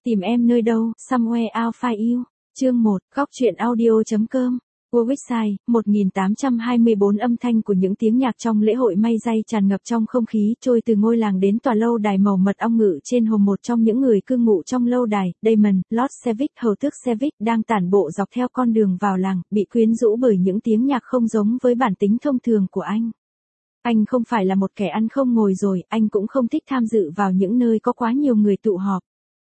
Tìm em nơi đâu, Somewhere I'll Find You. Chương 1, góc truyện audio.com. Website, 1824 âm thanh của những tiếng nhạc trong lễ hội may day tràn ngập trong không khí, trôi từ ngôi làng đến tòa lâu đài màu mật ong ngự trên hồng. Một trong những người cư ngụ trong lâu đài, Damon, Lord Sevic, hầu tước Sevic, đang tản bộ dọc theo con đường vào làng, bị quyến rũ bởi những tiếng nhạc không giống với bản tính thông thường của anh. Anh không phải là một kẻ ăn không ngồi rồi, anh cũng không thích tham dự vào những nơi có quá nhiều người tụ họp.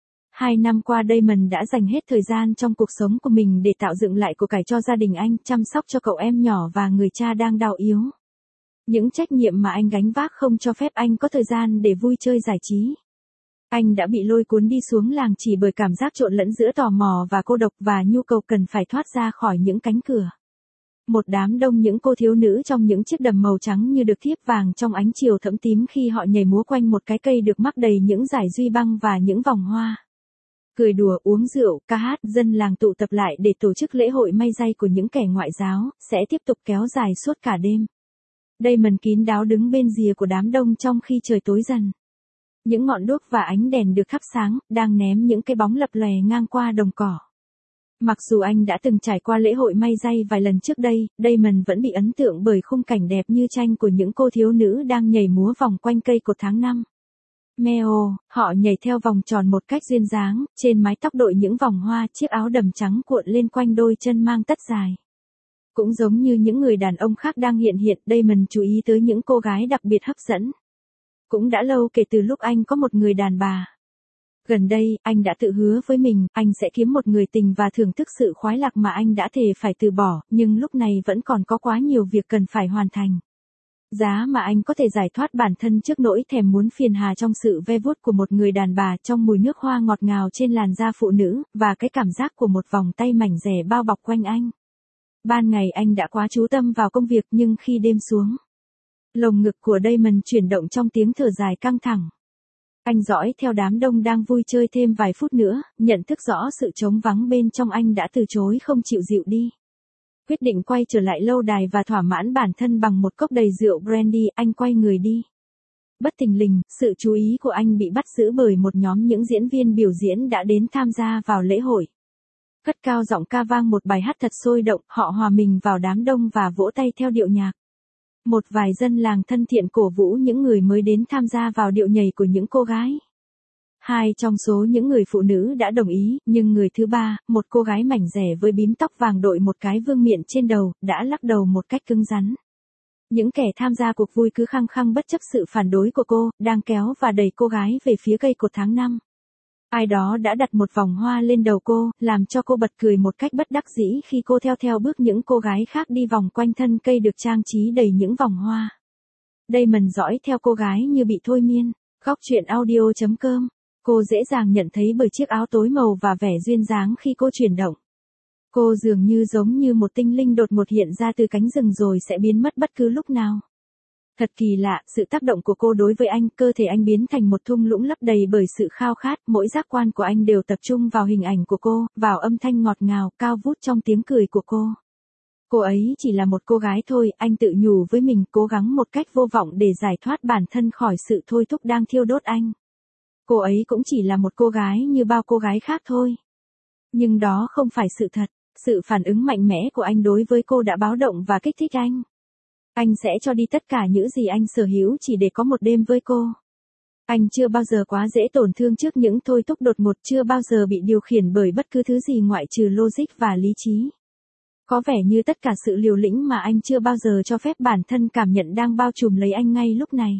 2 năm qua Damon đã dành hết thời gian trong cuộc sống của mình để tạo dựng lại của cải cho gia đình anh, chăm sóc cho cậu em nhỏ và người cha đang đau yếu. Những trách nhiệm mà anh gánh vác không cho phép anh có thời gian để vui chơi giải trí. Anh đã bị lôi cuốn đi xuống làng chỉ bởi cảm giác trộn lẫn giữa tò mò và cô độc và nhu cầu cần phải thoát ra khỏi những cánh cửa. Một đám đông những cô thiếu nữ trong những chiếc đầm màu trắng như được thiếp vàng trong ánh chiều thẫm tím khi họ nhảy múa quanh một cái cây được mắc đầy những dải duy băng và những vòng hoa. Cười đùa, uống rượu, ca hát, dân làng tụ tập lại để tổ chức lễ hội may day của những kẻ ngoại giáo, sẽ tiếp tục kéo dài suốt cả đêm. Damon kín đáo đứng bên rìa của đám đông trong khi trời tối dần. Những ngọn đuốc và ánh đèn được thắp sáng, đang ném những cái bóng lập lòe ngang qua đồng cỏ. Mặc dù anh đã từng trải qua lễ hội may day vài lần trước đây, Damon vẫn bị ấn tượng bởi khung cảnh đẹp như tranh của những cô thiếu nữ đang nhảy múa vòng quanh cây cột tháng 5. Meo, họ nhảy theo vòng tròn một cách duyên dáng, trên mái tóc đội những vòng hoa, chiếc áo đầm trắng cuộn lên quanh đôi chân mang tất dài. Cũng giống như những người đàn ông khác đang hiện, Damon chú ý tới những cô gái đặc biệt hấp dẫn. Cũng đã lâu kể từ lúc anh có một người đàn bà. Gần đây, anh đã tự hứa với mình, anh sẽ kiếm một người tình và thưởng thức sự khoái lạc mà anh đã thề phải từ bỏ, nhưng lúc này vẫn còn có quá nhiều việc cần phải hoàn thành. Giá mà anh có thể giải thoát bản thân trước nỗi thèm muốn phiền hà trong sự ve vuốt của một người đàn bà, trong mùi nước hoa ngọt ngào trên làn da phụ nữ, và cái cảm giác của một vòng tay mảnh dẻ bao bọc quanh anh. Ban ngày anh đã quá chú tâm vào công việc, nhưng khi đêm xuống, lồng ngực của Damon chuyển động trong tiếng thở dài căng thẳng. Anh dõi theo đám đông đang vui chơi thêm vài phút nữa, nhận thức rõ sự trống vắng bên trong anh đã từ chối không chịu dịu đi. Quyết định quay trở lại lâu đài và thỏa mãn bản thân bằng một cốc đầy rượu brandy, anh quay người đi. Bất thình lình, sự chú ý của anh bị bắt giữ bởi một nhóm những diễn viên biểu diễn đã đến tham gia vào lễ hội. Cất cao giọng ca vang một bài hát thật sôi động, họ hòa mình vào đám đông và vỗ tay theo điệu nhạc. Một vài dân làng thân thiện cổ vũ những người mới đến tham gia vào điệu nhảy của những cô gái. 2 trong số những người phụ nữ đã đồng ý, nhưng người thứ ba, một cô gái mảnh dẻ với bím tóc vàng đội một cái vương miện trên đầu, đã lắc đầu một cách cứng rắn. Những kẻ tham gia cuộc vui cứ khăng khăng bất chấp sự phản đối của cô, đang kéo và đẩy cô gái về phía cây cột tháng 5. Ai đó đã đặt một vòng hoa lên đầu cô, làm cho cô bật cười một cách bất đắc dĩ khi cô theo bước những cô gái khác đi vòng quanh thân cây được trang trí đầy những vòng hoa. Damon dõi theo cô gái như bị thôi miên. Góc truyện audio.com. Cô dễ dàng nhận thấy bởi chiếc áo tối màu và vẻ duyên dáng khi cô chuyển động. Cô dường như giống như một tinh linh đột ngột hiện ra từ cánh rừng rồi sẽ biến mất bất cứ lúc nào. Thật kỳ lạ, sự tác động của cô đối với anh, cơ thể anh biến thành một thung lũng lấp đầy bởi sự khao khát, mỗi giác quan của anh đều tập trung vào hình ảnh của cô, vào âm thanh ngọt ngào, cao vút trong tiếng cười của cô. Cô ấy chỉ là một cô gái thôi, anh tự nhủ với mình, cố gắng một cách vô vọng để giải thoát bản thân khỏi sự thôi thúc đang thiêu đốt anh. Cô ấy cũng chỉ là một cô gái như bao cô gái khác thôi. Nhưng đó không phải sự thật, sự phản ứng mạnh mẽ của anh đối với cô đã báo động và kích thích anh. Anh sẽ cho đi tất cả những gì anh sở hữu chỉ để có một đêm với cô. Anh chưa bao giờ quá dễ tổn thương trước những thôi thúc đột ngột, chưa bao giờ bị điều khiển bởi bất cứ thứ gì ngoại trừ logic và lý trí. Có vẻ như tất cả sự liều lĩnh mà anh chưa bao giờ cho phép bản thân cảm nhận đang bao trùm lấy anh ngay lúc này.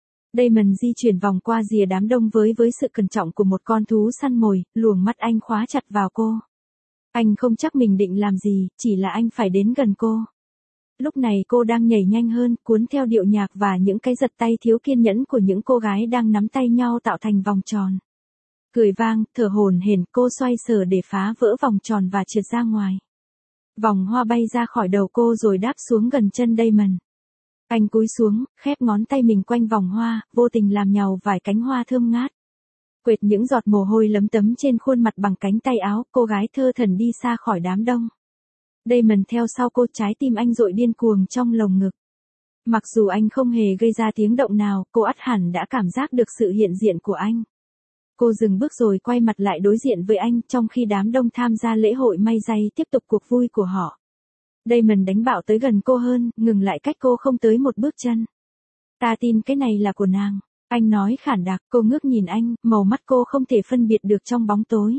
Damon di chuyển vòng qua rìa đám đông với sự cẩn trọng của một con thú săn mồi, luồng mắt anh khóa chặt vào cô. Anh không chắc mình định làm gì, chỉ là anh phải đến gần cô. Lúc này cô đang nhảy nhanh hơn, cuốn theo điệu nhạc và những cái giật tay thiếu kiên nhẫn của những cô gái đang nắm tay nhau tạo thành vòng tròn. Cười vang, thở hổn hển, cô xoay sở để phá vỡ vòng tròn và trượt ra ngoài. Vòng hoa bay ra khỏi đầu cô rồi đáp xuống gần chân Damon. Anh cúi xuống, khép ngón tay mình quanh vòng hoa, vô tình làm nhàu vài cánh hoa thơm ngát. Quệt những giọt mồ hôi lấm tấm trên khuôn mặt bằng cánh tay áo, cô gái thơ thẩn đi xa khỏi đám đông. Damon theo sau cô, trái tim anh dội điên cuồng trong lồng ngực. Mặc dù anh không hề gây ra tiếng động nào, cô ắt hẳn đã cảm giác được sự hiện diện của anh. Cô dừng bước rồi quay mặt lại đối diện với anh, trong khi đám đông tham gia lễ hội may giày tiếp tục cuộc vui của họ. Damon đánh bạo tới gần cô hơn, ngừng lại cách cô không tới một bước chân. Ta tin cái này là của nàng. Anh nói khản đặc, cô ngước nhìn anh, màu mắt cô không thể phân biệt được trong bóng tối.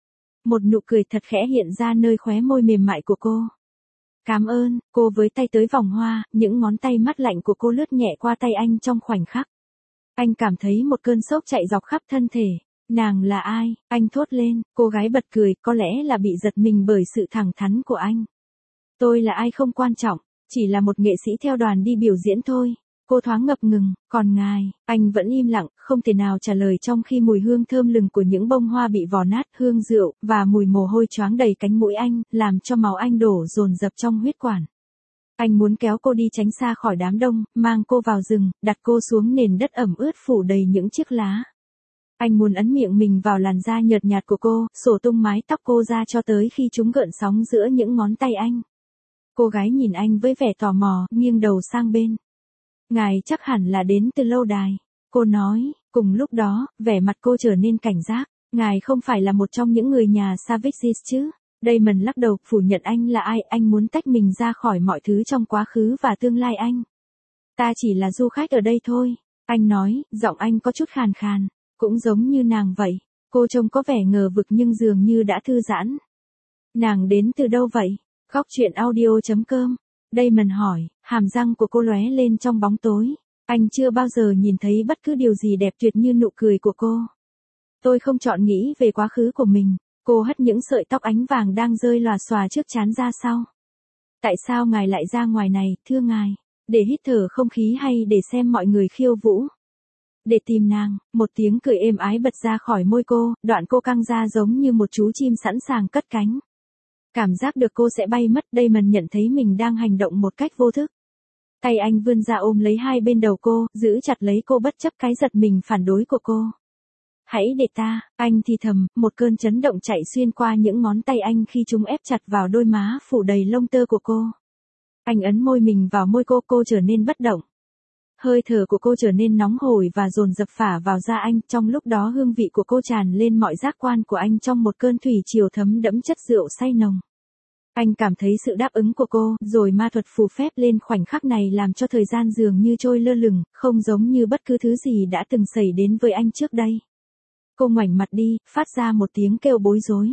Một nụ cười thật khẽ hiện ra nơi khóe môi mềm mại của cô. Cảm ơn, cô với tay tới vòng hoa, những ngón tay mát lạnh của cô lướt nhẹ qua tay anh trong khoảnh khắc. Anh cảm thấy một cơn sốc chạy dọc khắp thân thể. Nàng là ai? Anh thốt lên, cô gái bật cười, có lẽ là bị giật mình bởi sự thẳng thắn của anh. Tôi là ai không quan trọng, chỉ là một nghệ sĩ theo đoàn đi biểu diễn thôi. Cô thoáng ngập ngừng, còn ngài, anh vẫn im lặng, không thể nào trả lời trong khi mùi hương thơm lừng của những bông hoa bị vò nát, hương rượu, và mùi mồ hôi choáng đầy cánh mũi anh, làm cho máu anh đổ dồn dập trong huyết quản. Anh muốn kéo cô đi tránh xa khỏi đám đông, mang cô vào rừng, đặt cô xuống nền đất ẩm ướt phủ đầy những chiếc lá. Anh muốn ấn miệng mình vào làn da nhợt nhạt của cô, xổ tung mái tóc cô ra cho tới khi chúng gợn sóng giữa những ngón tay anh. Cô gái nhìn anh với vẻ tò mò, nghiêng đầu sang bên. Ngài chắc hẳn là đến từ lâu đài. Cô nói, cùng lúc đó, vẻ mặt cô trở nên cảnh giác. Ngài không phải là một trong những người nhà Savages chứ? Damon lắc đầu, phủ nhận anh là ai, anh muốn tách mình ra khỏi mọi thứ trong quá khứ và tương lai anh. Ta chỉ là du khách ở đây thôi. Anh nói, giọng anh có chút khàn khàn, cũng giống như nàng vậy. Cô trông có vẻ ngờ vực nhưng dường như đã thư giãn. Nàng đến từ đâu vậy? Góc truyện audio.com. Damon hỏi, hàm răng của cô lóe lên trong bóng tối. Anh chưa bao giờ nhìn thấy bất cứ điều gì đẹp tuyệt như nụ cười của cô. Tôi không chọn nghĩ về quá khứ của mình. Cô hất những sợi tóc ánh vàng đang rơi lòa xòa trước trán ra sau. Tại sao ngài lại ra ngoài này, thưa ngài? Để hít thở không khí hay để xem mọi người khiêu vũ? Để tìm nàng, một tiếng cười êm ái bật ra khỏi môi cô, đoạn cô căng ra giống như một chú chim sẵn sàng cất cánh. Cảm giác được cô sẽ bay mất, Damon nhận thấy mình đang hành động một cách vô thức. Tay anh vươn ra ôm lấy hai bên đầu cô, giữ chặt lấy cô bất chấp cái giật mình phản đối của cô. Hãy để ta, anh thì thầm, một cơn chấn động chạy xuyên qua những ngón tay anh khi chúng ép chặt vào đôi má phủ đầy lông tơ của cô. Anh ấn môi mình vào môi cô trở nên bất động. Hơi thở của cô trở nên nóng hổi và dồn dập phả vào da anh, trong lúc đó hương vị của cô tràn lên mọi giác quan của anh trong một cơn thủy triều thấm đẫm chất rượu say nồng. Anh cảm thấy sự đáp ứng của cô, rồi ma thuật phù phép lên khoảnh khắc này làm cho thời gian dường như trôi lơ lửng, không giống như bất cứ thứ gì đã từng xảy đến với anh trước đây. Cô ngoảnh mặt đi, phát ra một tiếng kêu bối rối.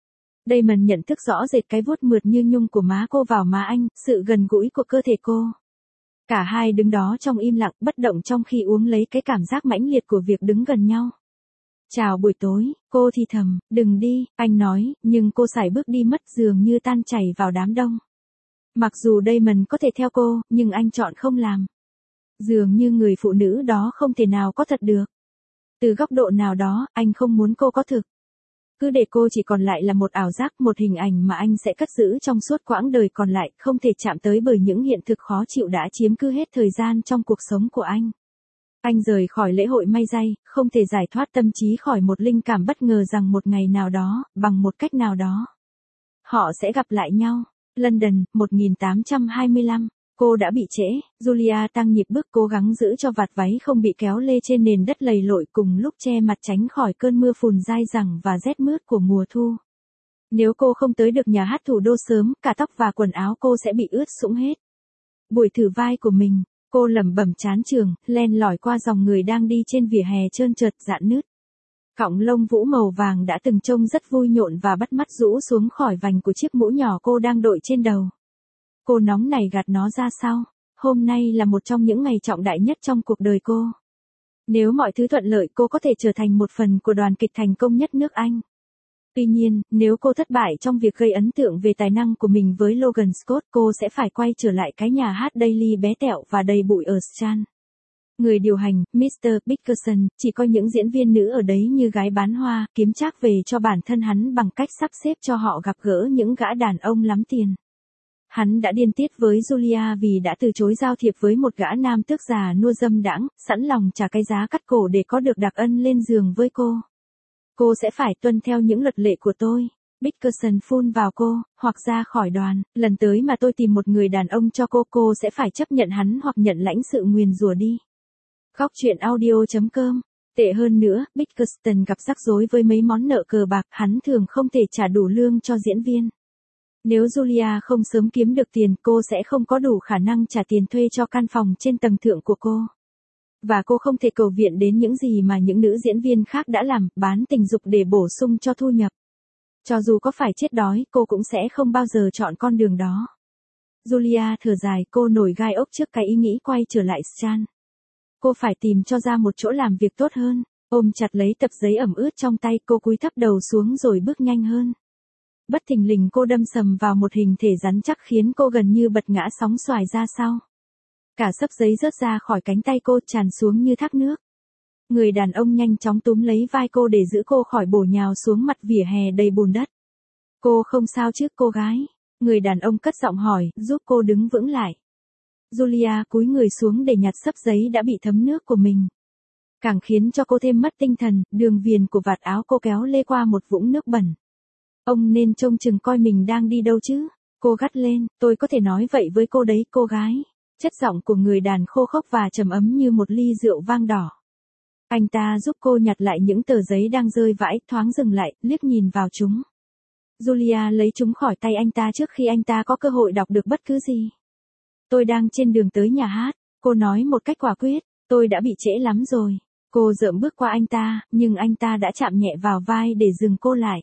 Damon nhận thức rõ rệt cái vuốt mượt như nhung của má cô vào má anh, sự gần gũi của cơ thể cô. Cả hai đứng đó trong im lặng, bất động trong khi uống lấy cái cảm giác mãnh liệt của việc đứng gần nhau. Chào buổi tối, cô thì thầm, đừng đi, anh nói, nhưng cô sải bước đi mất dường như tan chảy vào đám đông. Mặc dù Damon có thể theo cô, nhưng anh chọn không làm. Dường như người phụ nữ đó không thể nào có thật được. Từ góc độ nào đó, anh không muốn cô có thực. Cứ để cô chỉ còn lại là một ảo giác, một hình ảnh mà anh sẽ cất giữ trong suốt quãng đời còn lại, không thể chạm tới bởi những hiện thực khó chịu đã chiếm cứ hết thời gian trong cuộc sống của anh. Anh rời khỏi lễ hội may giày, không thể giải thoát tâm trí khỏi một linh cảm bất ngờ rằng một ngày nào đó, bằng một cách nào đó, họ sẽ gặp lại nhau. London, 1825. Cô đã bị trễ, Julia tăng nhịp bước cố gắng giữ cho vạt váy không bị kéo lê trên nền đất lầy lội cùng lúc che mặt tránh khỏi cơn mưa phùn dai dẳng và rét mướt của mùa thu. Nếu cô không tới được nhà hát thủ đô sớm, cả tóc và quần áo cô sẽ bị ướt sũng hết. Buổi thử vai của mình, cô lẩm bẩm chán chường, len lỏi qua dòng người đang đi trên vỉa hè trơn trượt rạn nứt. Cọng lông vũ màu vàng đã từng trông rất vui nhộn và bắt mắt rũ xuống khỏi vành của chiếc mũ nhỏ cô đang đội trên đầu. Cô nóng nảy gạt nó ra sau. Hôm nay là một trong những ngày trọng đại nhất trong cuộc đời cô. Nếu mọi thứ thuận lợi cô có thể trở thành một phần của đoàn kịch thành công nhất nước Anh. Tuy nhiên, nếu cô thất bại trong việc gây ấn tượng về tài năng của mình với Logan Scott, cô sẽ phải quay trở lại cái nhà hát Daily bé tẹo và đầy bụi ở Strand. Người điều hành, Mr. Bickerson, chỉ coi những diễn viên nữ ở đấy như gái bán hoa, kiếm trác về cho bản thân hắn bằng cách sắp xếp cho họ gặp gỡ những gã đàn ông lắm tiền. Hắn đã điên tiết với Julia vì đã từ chối giao thiệp với một gã nam tước già nua dâm đãng, sẵn lòng trả cái giá cắt cổ để có được đặc ân lên giường với cô. Cô sẽ phải tuân theo những luật lệ của tôi. Bickerson phun vào cô, hoặc ra khỏi đoàn. Lần tới mà tôi tìm một người đàn ông cho cô sẽ phải chấp nhận hắn hoặc nhận lãnh sự nguyền rủa đi. Góc truyện audio.com Tệ hơn nữa, Bickerstone gặp rắc rối với mấy món nợ cờ bạc, hắn thường không thể trả đủ lương cho diễn viên. Nếu Julia không sớm kiếm được tiền, cô sẽ không có đủ khả năng trả tiền thuê cho căn phòng trên tầng thượng của cô. Và cô không thể cầu viện đến những gì mà những nữ diễn viên khác đã làm, bán tình dục để bổ sung cho thu nhập. Cho dù có phải chết đói, cô cũng sẽ không bao giờ chọn con đường đó. Julia thở dài, cô nổi gai ốc trước cái ý nghĩ quay trở lại Strand. Cô phải tìm cho ra một chỗ làm việc tốt hơn. Ôm chặt lấy tập giấy ẩm ướt trong tay, cô cúi thấp đầu xuống rồi bước nhanh hơn. Bất thình lình cô đâm sầm vào một hình thể rắn chắc khiến cô gần như bật ngã sóng xoài ra sau. Cả xấp giấy rớt ra khỏi cánh tay cô, tràn xuống như thác nước. Người đàn ông nhanh chóng túm lấy vai cô để giữ cô khỏi bổ nhào xuống mặt vỉa hè đầy bùn đất. Cô không sao chứ cô gái? Người đàn ông cất giọng hỏi, giúp cô đứng vững lại. Julia cúi người xuống để nhặt xấp giấy đã bị thấm nước của mình. Càng khiến cho cô thêm mất tinh thần, đường viền của vạt áo cô kéo lê qua một vũng nước bẩn. Ông nên trông chừng coi mình đang đi đâu chứ. Cô gắt lên, tôi có thể nói vậy với cô đấy cô gái. Chất giọng của người đàn khô khốc và trầm ấm như một ly rượu vang đỏ. Anh ta giúp cô nhặt lại những tờ giấy đang rơi vãi, thoáng dừng lại, liếc nhìn vào chúng. Julia lấy chúng khỏi tay anh ta trước khi anh ta có cơ hội đọc được bất cứ gì. Tôi đang trên đường tới nhà hát, cô nói một cách quả quyết, tôi đã bị trễ lắm rồi. Cô dợm bước qua anh ta, nhưng anh ta đã chạm nhẹ vào vai để dừng cô lại.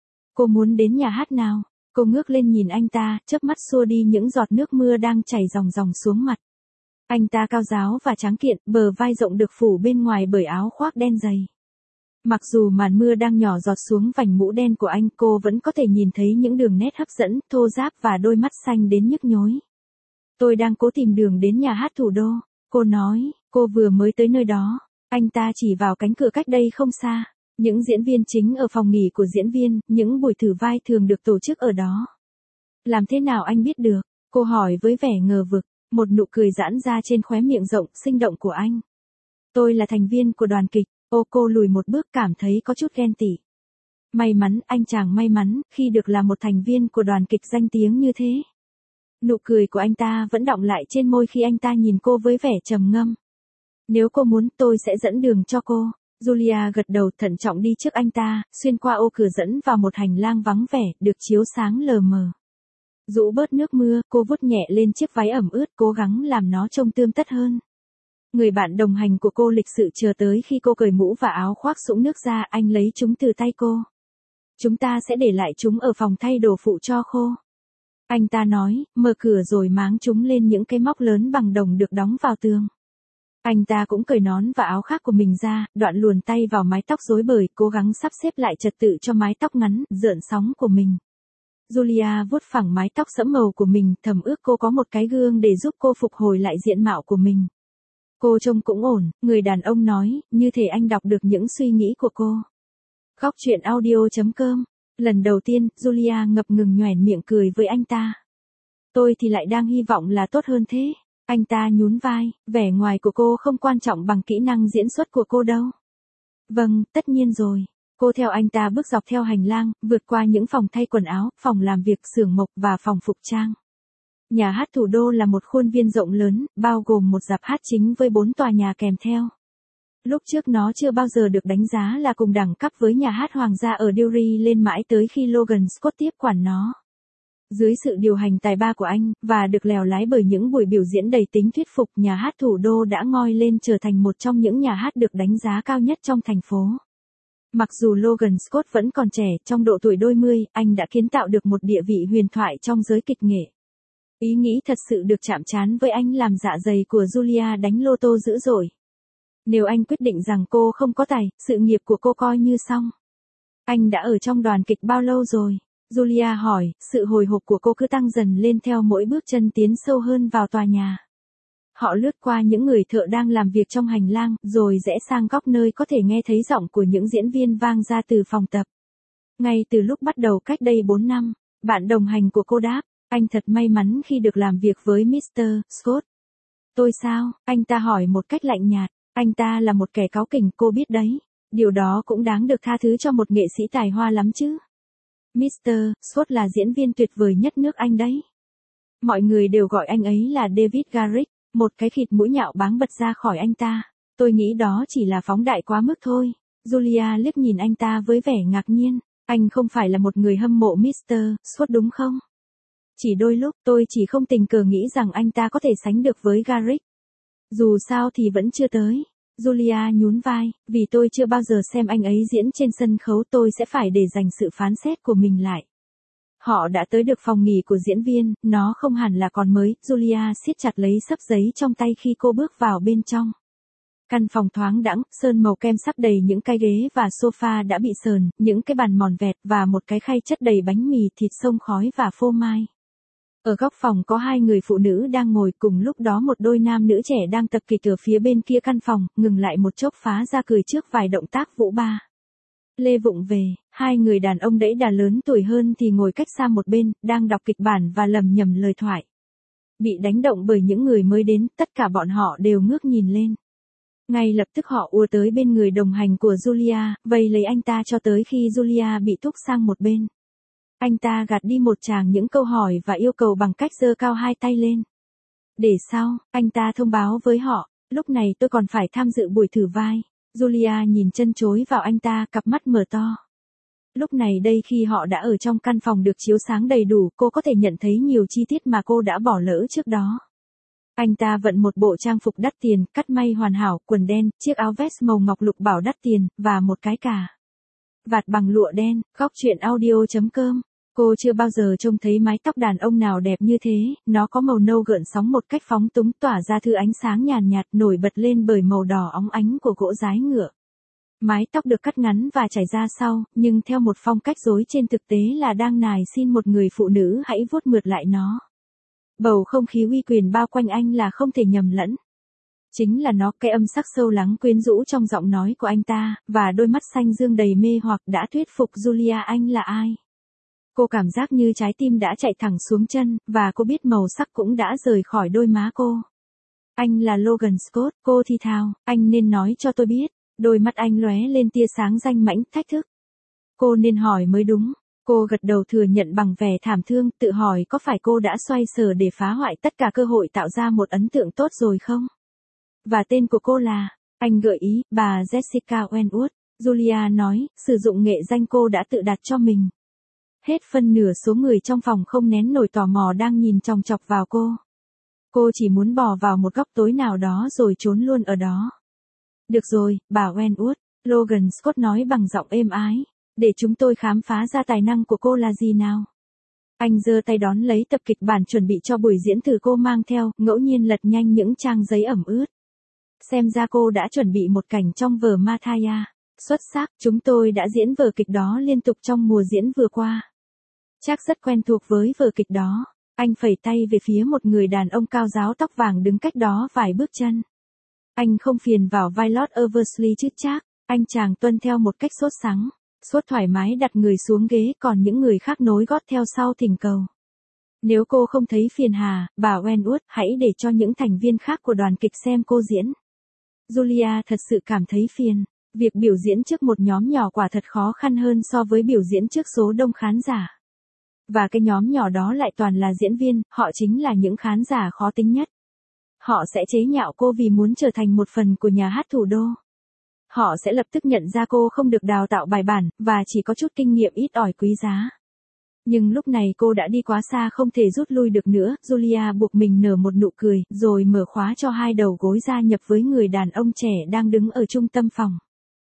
Cô muốn đến nhà hát nào? Cô ngước lên nhìn anh ta, chớp mắt xua đi những giọt nước mưa đang chảy ròng ròng xuống mặt. Anh ta cao ráo và tráng kiện, bờ vai rộng được phủ bên ngoài bởi áo khoác đen dày. Mặc dù màn mưa đang nhỏ giọt xuống vành mũ đen của anh, cô vẫn có thể nhìn thấy những đường nét hấp dẫn, thô ráp và đôi mắt xanh đến nhức nhối. Tôi đang cố tìm đường đến nhà hát thủ đô, cô nói, cô vừa mới tới nơi đó. Anh ta chỉ vào cánh cửa cách đây không xa. Những diễn viên chính ở phòng nghỉ của diễn viên, những buổi thử vai thường được tổ chức ở đó. Làm thế nào anh biết được? Cô hỏi với vẻ ngờ vực, một nụ cười giãn ra trên khóe miệng rộng, sinh động của anh. Tôi là thành viên của đoàn kịch. Cô lùi một bước, cảm thấy có chút ghen tị. May mắn, anh chàng may mắn, khi được là một thành viên của đoàn kịch danh tiếng như thế. Nụ cười của anh ta vẫn đọng lại trên môi khi anh ta nhìn cô với vẻ trầm ngâm. Nếu cô muốn, tôi sẽ dẫn đường cho cô. Julia gật đầu, thận trọng đi trước anh ta, xuyên qua ô cửa dẫn vào một hành lang vắng vẻ, được chiếu sáng lờ mờ. Rũ bớt nước mưa, cô vuốt nhẹ lên chiếc váy ẩm ướt, cố gắng làm nó trông tươm tất hơn. Người bạn đồng hành của cô lịch sự chờ tới khi cô cởi mũ và áo khoác sũng nước ra, anh lấy chúng từ tay cô. Chúng ta sẽ để lại chúng ở phòng thay đồ phụ cho khô. Anh ta nói, mở cửa rồi máng chúng lên những cái móc lớn bằng đồng được đóng vào tường. Anh ta cũng cởi nón và áo khác của mình ra, đoạn luồn tay vào mái tóc rối bời, cố gắng sắp xếp lại trật tự cho mái tóc ngắn, rợn sóng của mình. Julia vuốt phẳng mái tóc sẫm màu của mình, thầm ước cô có một cái gương để giúp cô phục hồi lại diện mạo của mình. Cô trông cũng ổn, người đàn ông nói, như thể anh đọc được những suy nghĩ của cô. Góc truyện audio.com. Lần đầu tiên, Julia ngập ngừng nhoẻn miệng cười với anh ta. Tôi thì lại đang hy vọng là tốt hơn thế. Anh ta nhún vai, vẻ ngoài của cô không quan trọng bằng kỹ năng diễn xuất của cô đâu. Vâng, tất nhiên rồi. Cô theo anh ta bước dọc theo hành lang, vượt qua những phòng thay quần áo, phòng làm việc, xưởng mộc và phòng phục trang. Nhà hát thủ đô là một khuôn viên rộng lớn, bao gồm một rạp hát chính với 4 tòa nhà kèm theo. Lúc trước nó chưa bao giờ được đánh giá là cùng đẳng cấp với nhà hát hoàng gia ở Derry lên mãi tới khi Logan Scott tiếp quản nó. Dưới sự điều hành tài ba của anh, và được lèo lái bởi những buổi biểu diễn đầy tính thuyết phục, nhà hát thủ đô đã ngoi lên trở thành một trong những nhà hát được đánh giá cao nhất trong thành phố. Mặc dù Logan Scott vẫn còn trẻ, trong độ tuổi đôi mươi, anh đã kiến tạo được một địa vị huyền thoại trong giới kịch nghệ. Ý nghĩ thật sự được chạm trán với anh làm dạ dày của Julia đánh lô tô dữ dội. Nếu anh quyết định rằng cô không có tài, sự nghiệp của cô coi như xong. Anh đã ở trong đoàn kịch bao lâu rồi? Julia hỏi, sự hồi hộp của cô cứ tăng dần lên theo mỗi bước chân tiến sâu hơn vào tòa nhà. Họ lướt qua những người thợ đang làm việc trong hành lang, rồi rẽ sang góc nơi có thể nghe thấy giọng của những diễn viên vang ra từ phòng tập. Ngay từ lúc bắt đầu cách đây 4 năm, bạn đồng hành của cô đáp, anh thật may mắn khi được làm việc với Mr. Scott. Tôi sao? Anh ta hỏi một cách lạnh nhạt. Anh ta là một kẻ cáu kỉnh, cô biết đấy. Điều đó cũng đáng được tha thứ cho một nghệ sĩ tài hoa lắm chứ. Mr. Scott là diễn viên tuyệt vời nhất nước Anh đấy. Mọi người đều gọi anh ấy là David Garrick, một cái khịt mũi nhạo báng bật ra khỏi anh ta. Tôi nghĩ đó chỉ là phóng đại quá mức thôi. Julia liếc nhìn anh ta với vẻ ngạc nhiên. Anh không phải là một người hâm mộ Mr. Scott đúng không? Chỉ đôi lúc tôi chỉ không tình cờ nghĩ rằng anh ta có thể sánh được với Garrick. Dù sao thì vẫn chưa tới. Julia nhún vai, vì tôi chưa bao giờ xem anh ấy diễn trên sân khấu, tôi sẽ phải để dành sự phán xét của mình lại. Họ đã tới được phòng nghỉ của diễn viên, nó không hẳn là còn mới. Julia siết chặt lấy xấp giấy trong tay khi cô bước vào bên trong. Căn phòng thoáng đãng, sơn màu kem sắc đầy những cái ghế và sofa đã bị sờn, những cái bàn mòn vẹt và một cái khay chất đầy bánh mì, thịt xông khói và phô mai. Ở góc phòng có hai người phụ nữ đang ngồi, cùng lúc đó một đôi nam nữ trẻ đang tập kịch ở phía bên kia căn phòng, ngừng lại một chốc phá ra cười trước vài động tác vũ ba. Lê vụng về, hai người đàn ông đẫy đà lớn tuổi hơn thì ngồi cách xa một bên, đang đọc kịch bản và lầm nhầm lời thoại. Bị đánh động bởi những người mới đến, tất cả bọn họ đều ngước nhìn lên. Ngay lập tức họ ùa tới bên người đồng hành của Julia, vây lấy anh ta cho tới khi Julia bị thúc sang một bên. Anh ta gạt đi một tràng những câu hỏi và yêu cầu bằng cách giơ cao hai tay lên. Để sau, anh ta thông báo với họ, lúc này tôi còn phải tham dự buổi thử vai. Julia nhìn chân chối vào anh ta, cặp mắt mở to. Lúc này đây khi họ đã ở trong căn phòng được chiếu sáng đầy đủ, cô có thể nhận thấy nhiều chi tiết mà cô đã bỏ lỡ trước đó. Anh ta vận một bộ trang phục đắt tiền, cắt may hoàn hảo, quần đen, chiếc áo vest màu ngọc lục bảo đắt tiền, và một cái cà vạt bằng lụa đen. Góc truyện audio.com. Cô chưa bao giờ trông thấy mái tóc đàn ông nào đẹp như thế, nó có màu nâu gợn sóng một cách phóng túng, tỏa ra thứ ánh sáng nhàn nhạt, nổi bật lên bởi màu đỏ óng ánh của gỗ dái ngựa. Mái tóc được cắt ngắn và chảy ra sau, nhưng theo một phong cách rối, trên thực tế là đang nài xin một người phụ nữ hãy vuốt mượt lại nó. Bầu không khí uy quyền bao quanh anh là không thể nhầm lẫn. Chính là nó, cái âm sắc sâu lắng quyến rũ trong giọng nói của anh ta, và đôi mắt xanh dương đầy mê hoặc đã thuyết phục Julia anh là ai. Cô cảm giác như trái tim đã chạy thẳng xuống chân, và cô biết màu sắc cũng đã rời khỏi đôi má cô. Anh là Logan Scott, cô thì thào, anh nên nói cho tôi biết. Đôi mắt anh lóe lên tia sáng danh mãnh, thách thức. Cô nên hỏi mới đúng. Cô gật đầu thừa nhận bằng vẻ thảm thương, tự hỏi có phải cô đã xoay sở để phá hoại tất cả cơ hội tạo ra một ấn tượng tốt rồi không? Và tên của cô là, anh gợi ý, bà Jessica Wentworth. Julia nói, sử dụng nghệ danh cô đã tự đặt cho mình. Hết phân nửa số người trong phòng không nén nổi tò mò đang nhìn chòng chọc vào cô. Cô chỉ muốn bò vào một góc tối nào đó rồi trốn luôn ở đó. Được rồi, bà Wentworth, Logan Scott nói bằng giọng êm ái. Để chúng tôi khám phá ra tài năng của cô là gì nào. Anh giơ tay đón lấy tập kịch bản chuẩn bị cho buổi diễn thử cô mang theo, ngẫu nhiên lật nhanh những trang giấy ẩm ướt. Xem ra cô đã chuẩn bị một cảnh trong vở Mathaya. Xuất sắc, chúng tôi đã diễn vở kịch đó liên tục trong mùa diễn vừa qua. Chắc rất quen thuộc với vở kịch đó. Anh phẩy tay về phía một người đàn ông cao ráo tóc vàng đứng cách đó vài bước chân. Anh không phiền vào vai Lord Eversley chứ chắc. Anh chàng tuân theo một cách sốt sắng. Sốt thoải mái đặt người xuống ghế, còn những người khác nối gót theo sau thỉnh cầu. Nếu cô không thấy phiền hà, bà Wentworth, hãy để cho những thành viên khác của đoàn kịch xem cô diễn. Julia thật sự cảm thấy phiền. Việc biểu diễn trước một nhóm nhỏ quả thật khó khăn hơn so với biểu diễn trước số đông khán giả. Và cái nhóm nhỏ đó lại toàn là diễn viên, họ chính là những khán giả khó tính nhất. Họ sẽ chế nhạo cô vì muốn trở thành một phần của nhà hát thủ đô. Họ sẽ lập tức nhận ra cô không được đào tạo bài bản, và chỉ có chút kinh nghiệm ít ỏi quý giá. Nhưng lúc này cô đã đi quá xa, không thể rút lui được nữa. Julia buộc mình nở một nụ cười, rồi mở khóa cho hai đầu gối gia nhập với người đàn ông trẻ đang đứng ở trung tâm phòng.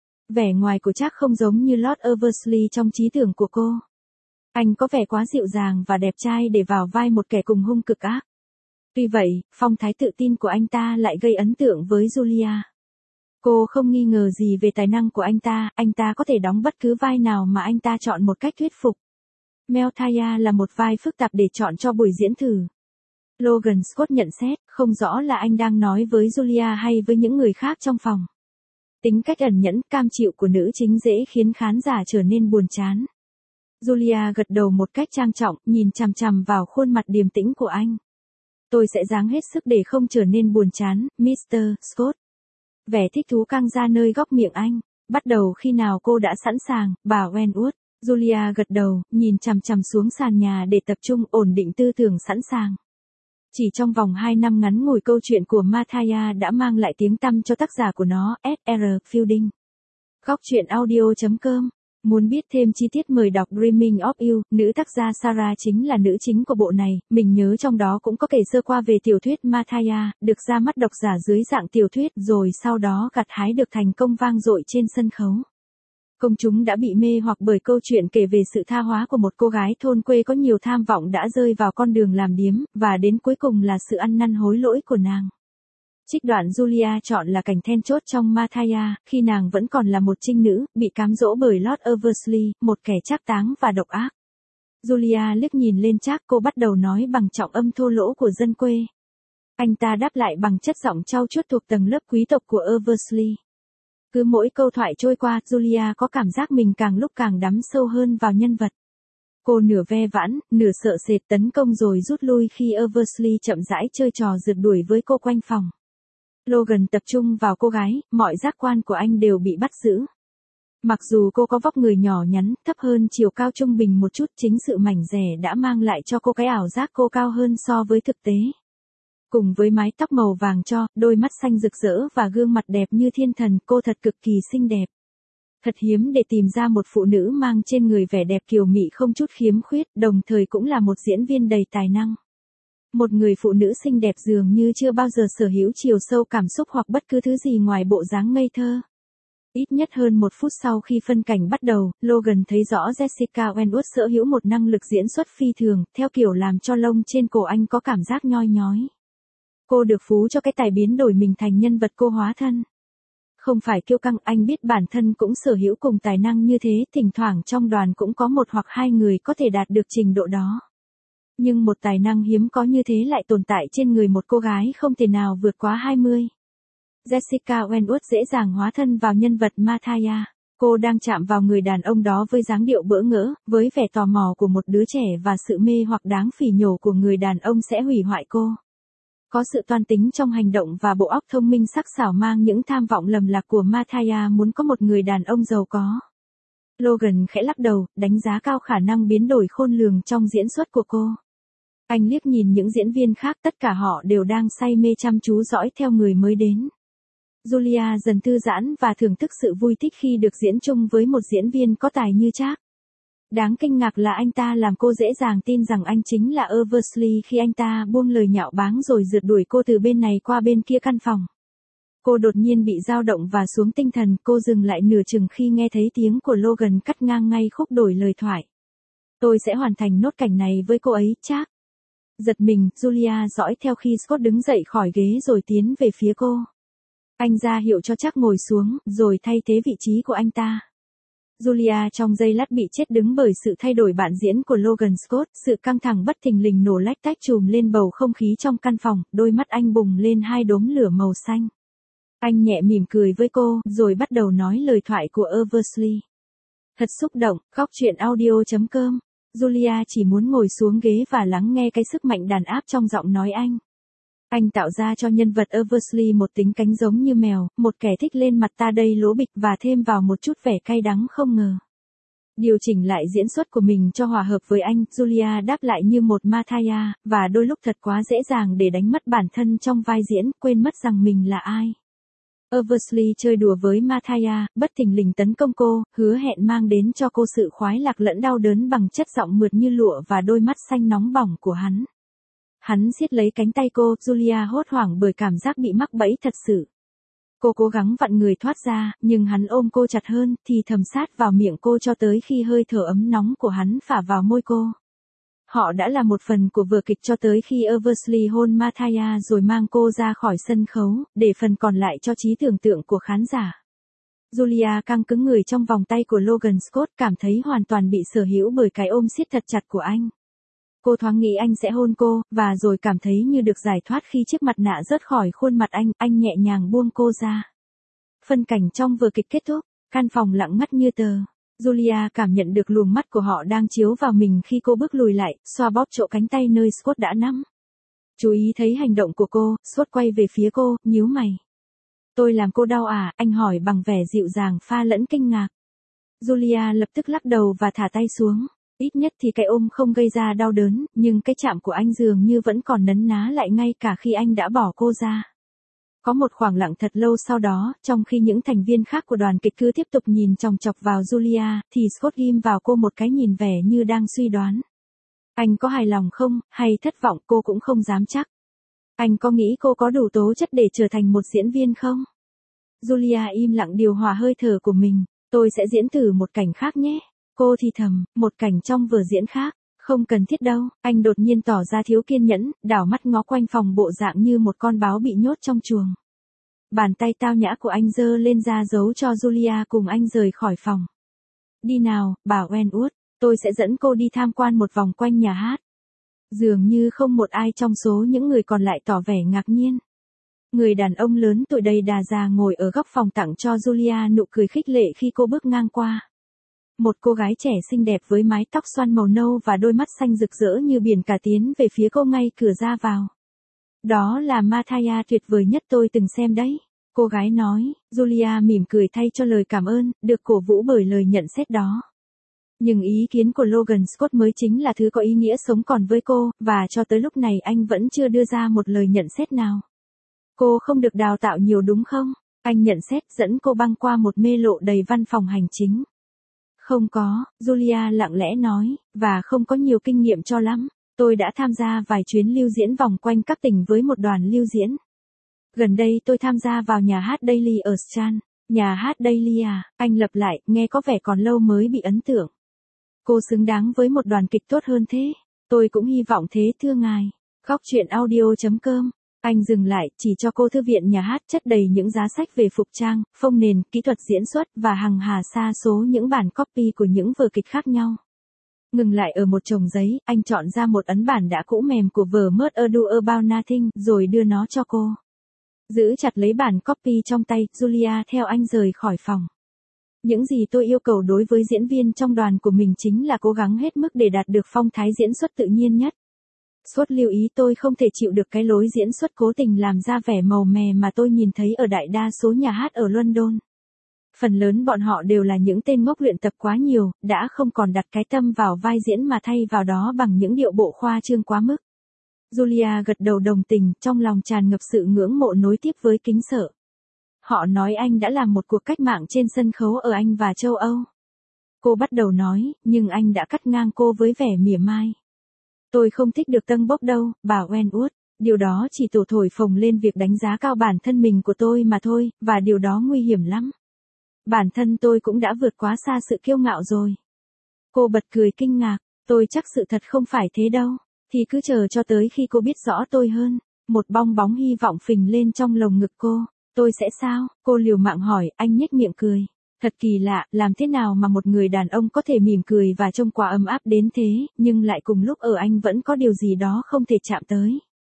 Vẻ ngoài của Trác không giống như Lord Eversley trong trí tưởng của cô. Anh có vẻ quá dịu dàng và đẹp trai để vào vai một kẻ cùng hung cực ác. Tuy vậy, phong thái tự tin của anh ta lại gây ấn tượng với Julia. Cô không nghi ngờ gì về tài năng của anh ta có thể đóng bất cứ vai nào mà anh ta chọn một cách thuyết phục. Melthaya là một vai phức tạp để chọn cho buổi diễn thử. Logan Scott nhận xét, không rõ là anh đang nói với Julia hay với những người khác trong phòng. Tính cách ẩn nhẫn, cam chịu của nữ chính dễ khiến khán giả trở nên buồn chán. Julia gật đầu một cách trang trọng, nhìn chằm chằm vào khuôn mặt điềm tĩnh của anh. Tôi sẽ ráng hết sức để không trở nên buồn chán, Mr. Scott. Vẻ thích thú căng ra nơi góc miệng anh. Bắt đầu khi nào cô đã sẵn sàng, bà Wentworth. Julia gật đầu, nhìn chằm chằm xuống sàn nhà để tập trung, ổn định tư tưởng sẵn sàng. Chỉ trong vòng 2 năm ngắn ngủi câu chuyện của Mathaya đã mang lại tiếng tăm cho tác giả của nó, S.R. Fielding. Góc truyện audio.com. Muốn biết thêm chi tiết mời đọc Dreaming of You, nữ tác gia Sarah chính là nữ chính của bộ này, mình nhớ trong đó cũng có kể sơ qua về tiểu thuyết Mathaya, được ra mắt độc giả dưới dạng tiểu thuyết rồi sau đó gặt hái được thành công vang dội trên sân khấu. Công chúng đã bị mê hoặc bởi câu chuyện kể về sự tha hóa của một cô gái thôn quê có nhiều tham vọng đã rơi vào con đường làm điếm, và đến cuối cùng là sự ăn năn hối lỗi của nàng. Trích đoạn Julia chọn là cảnh then chốt trong Mathaya, khi nàng vẫn còn là một trinh nữ, bị cám dỗ bởi Lord Eversley, một kẻ trác táng và độc ác. Julia liếc nhìn lên Trác, cô bắt đầu nói bằng trọng âm thô lỗ của dân quê. Anh ta đáp lại bằng chất giọng trau chuốt thuộc tầng lớp quý tộc của Eversley. Cứ mỗi câu thoại trôi qua, Julia có cảm giác mình càng lúc càng đắm sâu hơn vào nhân vật. Cô nửa ve vãn, nửa sợ sệt tấn công rồi rút lui khi Eversley chậm rãi chơi trò rượt đuổi với cô quanh phòng. Logan tập trung vào cô gái, mọi giác quan của anh đều bị bắt giữ. Mặc dù cô có vóc người nhỏ nhắn, thấp hơn chiều cao trung bình một chút, chính sự mảnh dẻ đã mang lại cho cô cái ảo giác cô cao hơn so với thực tế. Cùng với mái tóc màu vàng tro, đôi mắt xanh rực rỡ và gương mặt đẹp như thiên thần, cô thật cực kỳ xinh đẹp. Thật hiếm để tìm ra một phụ nữ mang trên người vẻ đẹp kiều mị không chút khiếm khuyết, đồng thời cũng là một diễn viên đầy tài năng. Một người phụ nữ xinh đẹp dường như chưa bao giờ sở hữu chiều sâu cảm xúc hoặc bất cứ thứ gì ngoài bộ dáng ngây thơ. Ít nhất hơn 1 phút sau khi phân cảnh bắt đầu, Logan thấy rõ Jessica Wentworth sở hữu một năng lực diễn xuất phi thường, theo kiểu làm cho lông trên cổ anh có cảm giác nhoi nhói. Cô được phú cho cái tài biến đổi mình thành nhân vật cô hóa thân. Không phải kiêu căng, anh biết bản thân cũng sở hữu cùng tài năng như thế, thỉnh thoảng trong đoàn cũng có 1 hoặc 2 người có thể đạt được trình độ đó. Nhưng một tài năng hiếm có như thế lại tồn tại trên người một cô gái không thể nào vượt quá 20. Jessica Wentworth dễ dàng hóa thân vào nhân vật Mathaya. Cô đang chạm vào người đàn ông đó với dáng điệu bỡ ngỡ, với vẻ tò mò của một đứa trẻ và sự mê hoặc đáng phỉ nhổ của người đàn ông sẽ hủy hoại cô. Có sự toan tính trong hành động và bộ óc thông minh sắc sảo mang những tham vọng lầm lạc của Mathaya muốn có một người đàn ông giàu có. Logan khẽ lắc đầu, đánh giá cao khả năng biến đổi khôn lường trong diễn xuất của cô. Anh liếc nhìn những diễn viên khác, tất cả họ đều đang say mê chăm chú dõi theo người mới đến. Julia dần thư giãn và thưởng thức sự vui thích khi được diễn chung với một diễn viên có tài như Trác. Đáng kinh ngạc là anh ta làm cô dễ dàng tin rằng anh chính là Eversley khi anh ta buông lời nhạo báng rồi rượt đuổi cô từ bên này qua bên kia căn phòng. Cô đột nhiên bị dao động và xuống tinh thần, cô dừng lại nửa chừng khi nghe thấy tiếng của Logan cắt ngang ngay khúc đổi lời thoại. Tôi sẽ hoàn thành nốt cảnh này với cô ấy, Trác. Giật mình, Julia dõi theo khi Scott đứng dậy khỏi ghế rồi tiến về phía cô. Anh ra hiệu cho Trác ngồi xuống, rồi thay thế vị trí của anh ta. Julia trong giây lát bị chết đứng bởi sự thay đổi bản diễn của Logan Scott, sự căng thẳng bất thình lình nổ lách tách trùm lên bầu không khí trong căn phòng, đôi mắt anh bùng lên 2 đốm lửa màu xanh. Anh nhẹ mỉm cười với cô, rồi bắt đầu nói lời thoại của Eversley. Thật xúc động, góc truyện audio.com. Julia chỉ muốn ngồi xuống ghế và lắng nghe cái sức mạnh đàn áp trong giọng nói anh. Anh tạo ra cho nhân vật Eversley một tính cánh giống như mèo, một kẻ thích lên mặt ta đây lố bịch và thêm vào một chút vẻ cay đắng không ngờ. Điều chỉnh lại diễn xuất của mình cho hòa hợp với anh, Julia đáp lại như một Mathaya, và đôi lúc thật quá dễ dàng để đánh mất bản thân trong vai diễn, quên mất rằng mình là ai. Eversley chơi đùa với Mathaya, bất thình lình tấn công cô, hứa hẹn mang đến cho cô sự khoái lạc lẫn đau đớn bằng chất giọng mượt như lụa và đôi mắt xanh nóng bỏng của hắn. Hắn siết lấy cánh tay cô, Julia hốt hoảng bởi cảm giác bị mắc bẫy thật sự. Cô cố gắng vặn người thoát ra, nhưng hắn ôm cô chặt hơn, thì thầm sát vào miệng cô cho tới khi hơi thở ấm nóng của hắn phả vào môi cô. Họ đã là một phần của vở kịch cho tới khi Eversley hôn Mathaya rồi mang cô ra khỏi sân khấu, để phần còn lại cho trí tưởng tượng của khán giả. Julia căng cứng người trong vòng tay của Logan Scott, cảm thấy hoàn toàn bị sở hữu bởi cái ôm siết thật chặt của anh. Cô thoáng nghĩ anh sẽ hôn cô, và rồi cảm thấy như được giải thoát khi chiếc mặt nạ rớt khỏi khuôn mặt anh nhẹ nhàng buông cô ra. Phân cảnh trong vở kịch kết thúc, căn phòng lặng ngắt như tờ. Julia cảm nhận được luồng mắt của họ đang chiếu vào mình khi cô bước lùi lại, xoa bóp chỗ cánh tay nơi Scott đã nắm. Chú ý thấy hành động của cô, Scott quay về phía cô, nhíu mày. Tôi làm cô đau à? Anh hỏi bằng vẻ dịu dàng pha lẫn kinh ngạc. Julia lập tức lắc đầu và thả tay xuống. Ít nhất thì cái ôm không gây ra đau đớn, nhưng cái chạm của anh dường như vẫn còn nấn ná lại ngay cả khi anh đã bỏ cô ra. Có một khoảng lặng thật lâu sau đó, trong khi những thành viên khác của đoàn kịch cứ tiếp tục nhìn chòng chọc vào Julia, thì Scott ghim vào cô một cái nhìn vẻ như đang suy đoán. Anh có hài lòng không, hay thất vọng, cô cũng không dám chắc. Anh có nghĩ cô có đủ tố chất để trở thành một diễn viên không? Julia im lặng điều hòa hơi thở của mình. Tôi sẽ diễn thử một cảnh khác nhé. Cô thì thầm, một cảnh trong vở diễn khác. Không cần thiết đâu, anh đột nhiên tỏ ra thiếu kiên nhẫn, đảo mắt ngó quanh phòng bộ dạng như một con báo bị nhốt trong chuồng. Bàn tay tao nhã của anh giơ lên ra dấu cho Julia cùng anh rời khỏi phòng. Đi nào, bảo Wentworth, tôi sẽ dẫn cô đi tham quan một vòng quanh nhà hát. Dường như không một ai trong số những người còn lại tỏ vẻ ngạc nhiên. Người đàn ông lớn tuổi đầy đà già ngồi ở góc phòng tặng cho Julia nụ cười khích lệ khi cô bước ngang qua. Một cô gái trẻ xinh đẹp với mái tóc xoăn màu nâu và đôi mắt xanh rực rỡ như biển cả tiến về phía cô ngay cửa ra vào. Đó là Mathaya tuyệt vời nhất tôi từng xem đấy. Cô gái nói, Julia mỉm cười thay cho lời cảm ơn, được cổ vũ bởi lời nhận xét đó. Nhưng ý kiến của Logan Scott mới chính là thứ có ý nghĩa sống còn với cô, và cho tới lúc này anh vẫn chưa đưa ra một lời nhận xét nào. Cô không được đào tạo nhiều đúng không? Anh nhận xét dẫn cô băng qua một mê lộ đầy văn phòng hành chính. Không có, Julia lặng lẽ nói, và không có nhiều kinh nghiệm cho lắm. Tôi đã tham gia vài chuyến lưu diễn vòng quanh các tỉnh với một đoàn lưu diễn. Gần đây tôi tham gia vào nhà hát Daily ở Strand. Nhà hát Daily à? Anh lặp lại, nghe có vẻ còn lâu mới bị ấn tượng. Cô xứng đáng với một đoàn kịch tốt hơn thế. Tôi cũng hy vọng thế thưa ngài. Góc truyện audio.com. Anh dừng lại, chỉ cho cô thư viện nhà hát chất đầy những giá sách về phục trang, phông nền, kỹ thuật diễn xuất và hằng hà sa số những bản copy của những vở kịch khác nhau. Ngừng lại ở một chồng giấy, anh chọn ra một ấn bản đã cũ mềm của vở Murder Ado About Nothing, rồi đưa nó cho cô. Giữ chặt lấy bản copy trong tay, Julia theo anh rời khỏi phòng. Những gì tôi yêu cầu đối với diễn viên trong đoàn của mình chính là cố gắng hết mức để đạt được phong thái diễn xuất tự nhiên nhất. Scott lưu ý tôi không thể chịu được cái lối diễn xuất cố tình làm ra vẻ màu mè mà tôi nhìn thấy ở đại đa số nhà hát ở London. Phần lớn bọn họ đều là những tên ngốc luyện tập quá nhiều, đã không còn đặt cái tâm vào vai diễn mà thay vào đó bằng những điệu bộ khoa trương quá mức. Julia gật đầu đồng tình, trong lòng tràn ngập sự ngưỡng mộ nối tiếp với kính sợ. Họ nói anh đã làm một cuộc cách mạng trên sân khấu ở Anh và châu Âu. Cô bắt đầu nói, nhưng anh đã cắt ngang cô với vẻ mỉa mai. Tôi không thích được tâng bốc đâu, bà Wentworth. Điều đó chỉ tổ thổi phồng lên việc đánh giá cao bản thân mình của tôi mà thôi, và điều đó nguy hiểm lắm. Bản thân tôi cũng đã vượt quá xa sự kiêu ngạo rồi. Cô bật cười kinh ngạc, tôi chắc sự thật không phải thế đâu. Thì cứ chờ cho tới khi cô biết rõ tôi hơn. Một bong bóng hy vọng phình lên trong lồng ngực cô. Tôi sẽ sao? Cô liều mạng hỏi, anh nhếch miệng cười. Thật kỳ lạ, làm thế nào mà một người đàn ông có thể mỉm cười và trông quá ấm áp đến thế, nhưng lại cùng lúc ở anh vẫn có điều gì đó không thể chạm tới.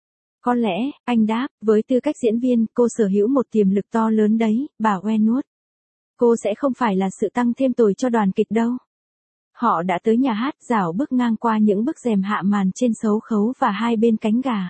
Có lẽ, anh đáp, với tư cách diễn viên, cô sở hữu một tiềm lực to lớn đấy, bà Wentworth. Cô sẽ không phải là sự tăng thêm tồi cho đoàn kịch đâu. Họ đã tới nhà hát, dạo bước ngang qua những bức rèm hạ màn trên sấu khấu và hai bên cánh gà.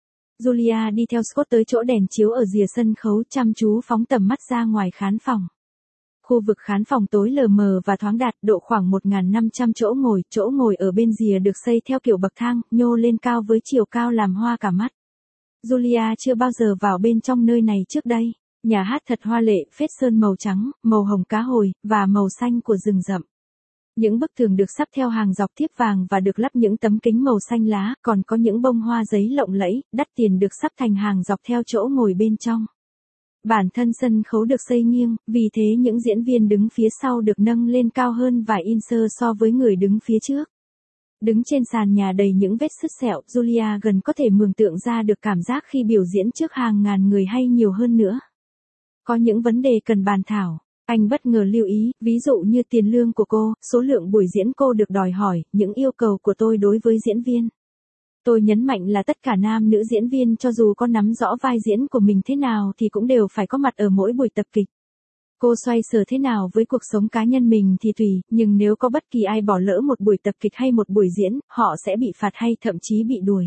Julia đi theo Scott tới chỗ đèn chiếu ở rìa sân khấu, chăm chú phóng tầm mắt ra ngoài khán phòng. Khu vực khán phòng tối lờ mờ và thoáng đạt, độ khoảng 1.500 chỗ ngồi ở bên rìa được xây theo kiểu bậc thang, nhô lên cao với chiều cao làm hoa cả mắt. Julia chưa bao giờ vào bên trong nơi này trước đây. Nhà hát thật hoa lệ, phết sơn màu trắng, màu hồng cá hồi, và màu xanh của rừng rậm. Những bức tường được sắp theo hàng dọc thiếp vàng và được lắp những tấm kính màu xanh lá, còn có những bông hoa giấy lộng lẫy, đắt tiền được sắp thành hàng dọc theo chỗ ngồi bên trong. Bản thân sân khấu được xây nghiêng, vì thế những diễn viên đứng phía sau được nâng lên cao hơn vài inch so với người đứng phía trước. Đứng trên sàn nhà đầy những vết sứt sẹo, Julia gần có thể mường tượng ra được cảm giác khi biểu diễn trước hàng ngàn người hay nhiều hơn nữa. Có những vấn đề cần bàn thảo. Anh bất ngờ lưu ý, ví dụ như tiền lương của cô, số lượng buổi diễn cô được đòi hỏi, những yêu cầu của tôi đối với diễn viên. Tôi nhấn mạnh là tất cả nam nữ diễn viên cho dù có nắm rõ vai diễn của mình thế nào thì cũng đều phải có mặt ở mỗi buổi tập kịch. Cô xoay sở thế nào với cuộc sống cá nhân mình thì tùy, nhưng nếu có bất kỳ ai bỏ lỡ một buổi tập kịch hay một buổi diễn, họ sẽ bị phạt hay thậm chí bị đuổi.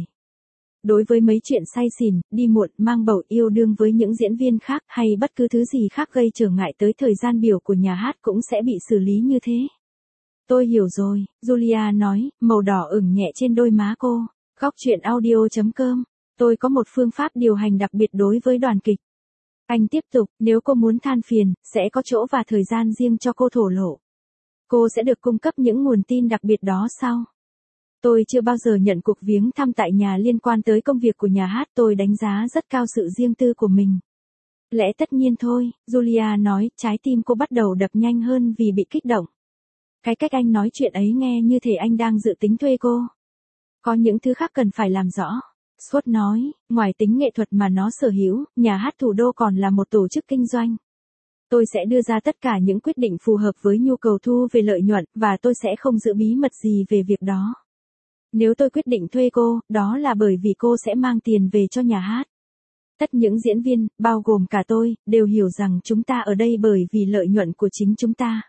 Đối với mấy chuyện say xỉn, đi muộn, mang bầu, yêu đương với những diễn viên khác hay bất cứ thứ gì khác gây trở ngại tới thời gian biểu của nhà hát cũng sẽ bị xử lý như thế. Tôi hiểu rồi, Julia nói, màu đỏ ửng nhẹ trên đôi má cô. Góc chuyện audio.com. Tôi có một phương pháp điều hành đặc biệt đối với đoàn kịch. Anh tiếp tục, nếu cô muốn than phiền, sẽ có chỗ và thời gian riêng cho cô thổ lộ. Cô sẽ được cung cấp những nguồn tin đặc biệt đó sau. Tôi chưa bao giờ nhận cuộc viếng thăm tại nhà liên quan tới công việc của nhà hát, tôi đánh giá rất cao sự riêng tư của mình. Lẽ tất nhiên thôi, Julia nói, trái tim cô bắt đầu đập nhanh hơn vì bị kích động. Cái cách anh nói chuyện ấy nghe như thể anh đang dự tính thuê cô. Có những thứ khác cần phải làm rõ. Scott nói, ngoài tính nghệ thuật mà nó sở hữu, nhà hát thủ đô còn là một tổ chức kinh doanh. Tôi sẽ đưa ra tất cả những quyết định phù hợp với nhu cầu thu về lợi nhuận, và tôi sẽ không giữ bí mật gì về việc đó. Nếu tôi quyết định thuê cô, đó là bởi vì cô sẽ mang tiền về cho nhà hát. Tất những diễn viên, bao gồm cả tôi, đều hiểu rằng chúng ta ở đây bởi vì lợi nhuận của chính chúng ta.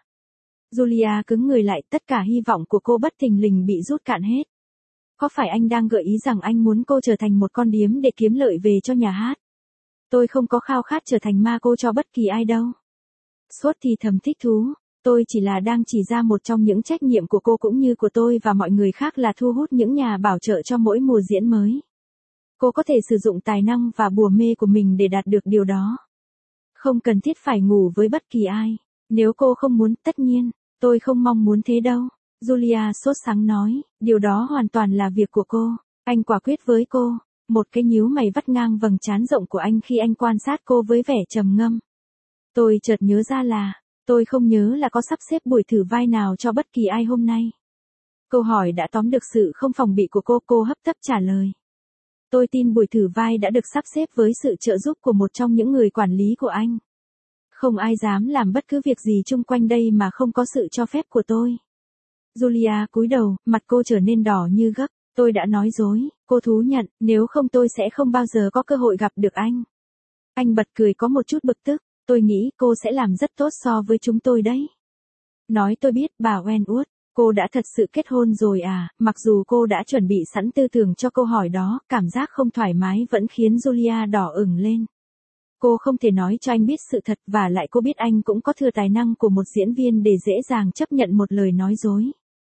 Julia cứng người lại, tất cả hy vọng của cô bất thình lình bị rút cạn hết. Có phải anh đang gợi ý rằng anh muốn cô trở thành một con điếm để kiếm lợi về cho nhà hát? Tôi không có khao khát trở thành ma cô cho bất kỳ ai đâu. Scott thì thầm thích thú. Tôi chỉ là đang chỉ ra một trong những trách nhiệm của cô cũng như của tôi và mọi người khác là thu hút những nhà bảo trợ cho mỗi mùa diễn mới. Cô có thể sử dụng tài năng và bùa mê của mình để đạt được điều đó. Không cần thiết phải ngủ với bất kỳ ai. Nếu cô không muốn, tất nhiên, tôi không mong muốn thế đâu. Julia sốt sắng nói, điều đó hoàn toàn là việc của cô. Anh quả quyết với cô. Một cái nhíu mày vắt ngang vầng trán rộng của anh khi anh quan sát cô với vẻ trầm ngâm. Tôi chợt nhớ ra là, tôi không nhớ là có sắp xếp buổi thử vai nào cho bất kỳ ai hôm nay. Câu hỏi đã tóm được sự không phòng bị của cô hấp tấp trả lời. Tôi tin buổi thử vai đã được sắp xếp với sự trợ giúp của một trong những người quản lý của anh. Không ai dám làm bất cứ việc gì chung quanh đây mà không có sự cho phép của tôi. Julia cúi đầu, mặt cô trở nên đỏ như gấc. Tôi đã nói dối, cô thú nhận, nếu không tôi sẽ không bao giờ có cơ hội gặp được anh. Anh bật cười có một chút bực tức, tôi nghĩ cô sẽ làm rất tốt so với chúng tôi đấy. Nói tôi biết, bà Wentworth, cô đã thật sự kết hôn rồi à? Mặc dù cô đã chuẩn bị sẵn tư tưởng cho câu hỏi đó, cảm giác không thoải mái vẫn khiến Julia đỏ ửng lên. Cô không thể nói cho anh biết sự thật và lại cô biết anh cũng có thừa tài năng của một diễn viên để dễ dàng chấp nhận một lời nói dối.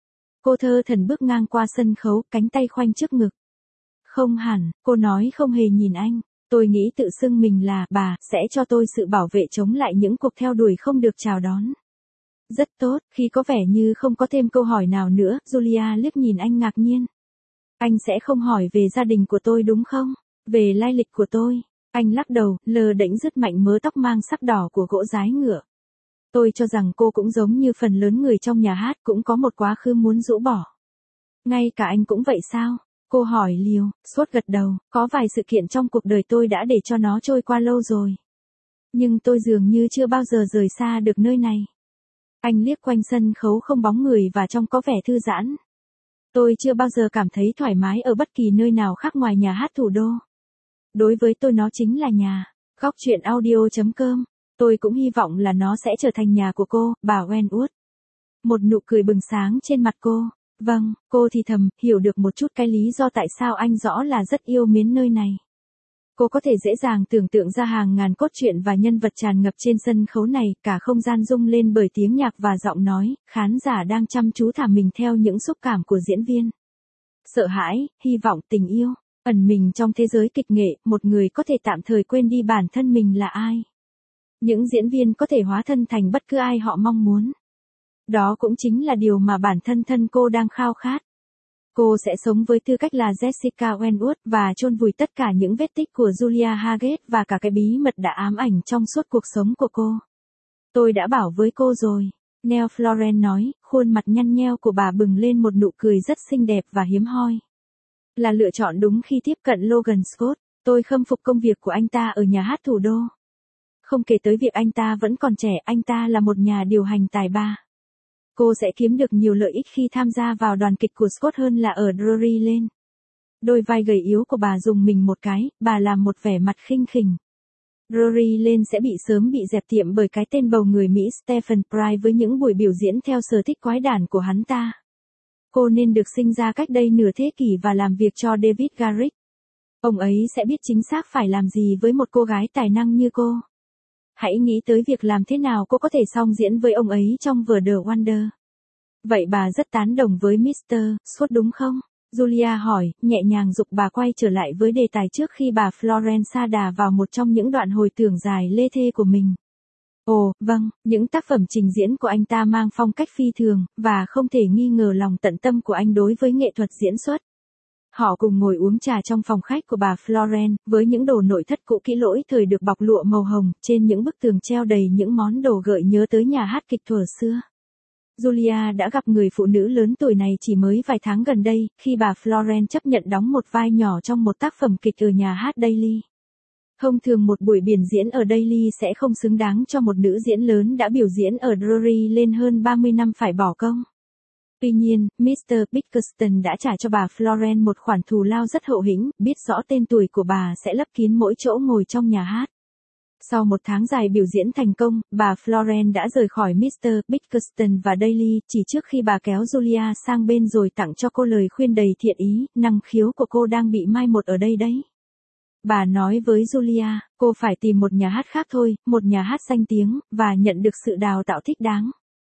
Cô thơ thẩn bước ngang qua sân khấu, cánh tay khoanh trước ngực. Không hẳn, cô nói không hề nhìn anh. Tôi nghĩ tự xưng mình là bà, sẽ cho tôi sự bảo vệ chống lại những cuộc theo đuổi không được chào đón. Rất tốt, khi có vẻ như không có thêm câu hỏi nào nữa, Julia liếc nhìn anh ngạc nhiên. Anh sẽ không hỏi về gia đình của tôi đúng không? Về lai lịch của tôi. Anh lắc đầu, lờ đễnh rứt mạnh mớ tóc mang sắc đỏ của gỗ dái ngựa. Tôi cho rằng cô cũng giống như phần lớn người trong nhà hát cũng có một quá khứ muốn rũ bỏ. Ngay cả anh cũng vậy sao? Cô hỏi liều, Scott gật đầu, có vài sự kiện trong cuộc đời tôi đã để cho nó trôi qua lâu rồi. Nhưng tôi dường như chưa bao giờ rời xa được nơi này. Anh liếc quanh sân khấu không bóng người và trông có vẻ thư giãn. Tôi chưa bao giờ cảm thấy thoải mái ở bất kỳ nơi nào khác ngoài nhà hát thủ đô. Đối với tôi nó chính là nhà. Góc chuyện audio.com. Tôi cũng hy vọng là nó sẽ trở thành nhà của cô, bà Wentworth. Một nụ cười bừng sáng trên mặt cô. Vâng, cô thì thầm, hiểu được một chút cái lý do tại sao anh rõ là rất yêu mến nơi này. Cô có thể dễ dàng tưởng tượng ra hàng ngàn cốt truyện và nhân vật tràn ngập trên sân khấu này, cả không gian rung lên bởi tiếng nhạc và giọng nói, khán giả đang chăm chú thả mình theo những xúc cảm của diễn viên. Sợ hãi, hy vọng, tình yêu, ẩn mình trong thế giới kịch nghệ, một người có thể tạm thời quên đi bản thân mình là ai. Những diễn viên có thể hóa thân thành bất cứ ai họ mong muốn. Đó cũng chính là điều mà bản thân cô đang khao khát. Cô sẽ sống với tư cách là Jessica Wentworth và chôn vùi tất cả những vết tích của Julia Haggett và cả cái bí mật đã ám ảnh trong suốt cuộc sống của cô. Tôi đã bảo với cô rồi. Neil Florence nói, khuôn mặt nhăn nheo của bà bừng lên một nụ cười rất xinh đẹp và hiếm hoi. Là lựa chọn đúng khi tiếp cận Logan Scott. Tôi khâm phục công việc của anh ta ở nhà hát thủ đô. Không kể tới việc anh ta vẫn còn trẻ, anh ta là một nhà điều hành tài ba. Cô sẽ kiếm được nhiều lợi ích khi tham gia vào đoàn kịch của Scott hơn là ở Drury Lane. Đôi vai gầy yếu của bà rùng mình một cái, bà làm một vẻ mặt khinh khỉnh. Drury Lane sẽ sớm bị dẹp tiệm bởi cái tên bầu người Mỹ Stephen Fry với những buổi biểu diễn theo sở thích quái đản của hắn ta. Cô nên được sinh ra cách đây nửa thế kỷ và làm việc cho David Garrick. Ông ấy sẽ biết chính xác phải làm gì với một cô gái tài năng như cô. Hãy nghĩ tới việc làm thế nào cô có thể song diễn với ông ấy trong vở The Wonder. Vậy bà rất tán đồng với Mr. Scott đúng không? Julia hỏi, nhẹ nhàng giục bà quay trở lại với đề tài trước khi bà Florence sa đà vào một trong những đoạn hồi tưởng dài lê thê của mình. Ồ, vâng, những tác phẩm trình diễn của anh ta mang phong cách phi thường, và không thể nghi ngờ lòng tận tâm của anh đối với nghệ thuật diễn xuất. Họ cùng ngồi uống trà trong phòng khách của bà Florence, với những đồ nội thất cũ kỹ lỗi thời được bọc lụa màu hồng, trên những bức tường treo đầy những món đồ gợi nhớ tới nhà hát kịch thuở xưa. Julia đã gặp người phụ nữ lớn tuổi này chỉ mới vài tháng gần đây, khi bà Florence chấp nhận đóng một vai nhỏ trong một tác phẩm kịch ở nhà hát Daly. Thông thường một buổi biểu diễn ở Daly sẽ không xứng đáng cho một nữ diễn lớn đã biểu diễn ở Drury lên hơn 30 năm phải bỏ công. Tuy nhiên, Mr. Bickerstone đã trả cho bà Florence một khoản thù lao rất hậu hĩnh, biết rõ tên tuổi của bà sẽ lấp kín mỗi chỗ ngồi trong nhà hát. Sau một tháng dài biểu diễn thành công, bà Florence đã rời khỏi Mr. Bickerstone và Daly, chỉ trước khi bà kéo Julia sang bên rồi tặng cho cô lời khuyên đầy thiện ý, năng khiếu của cô đang bị mai một ở đây đấy. Bà nói với Julia, cô phải tìm một nhà hát khác thôi, một nhà hát danh tiếng, và nhận được sự đào tạo thích đáng.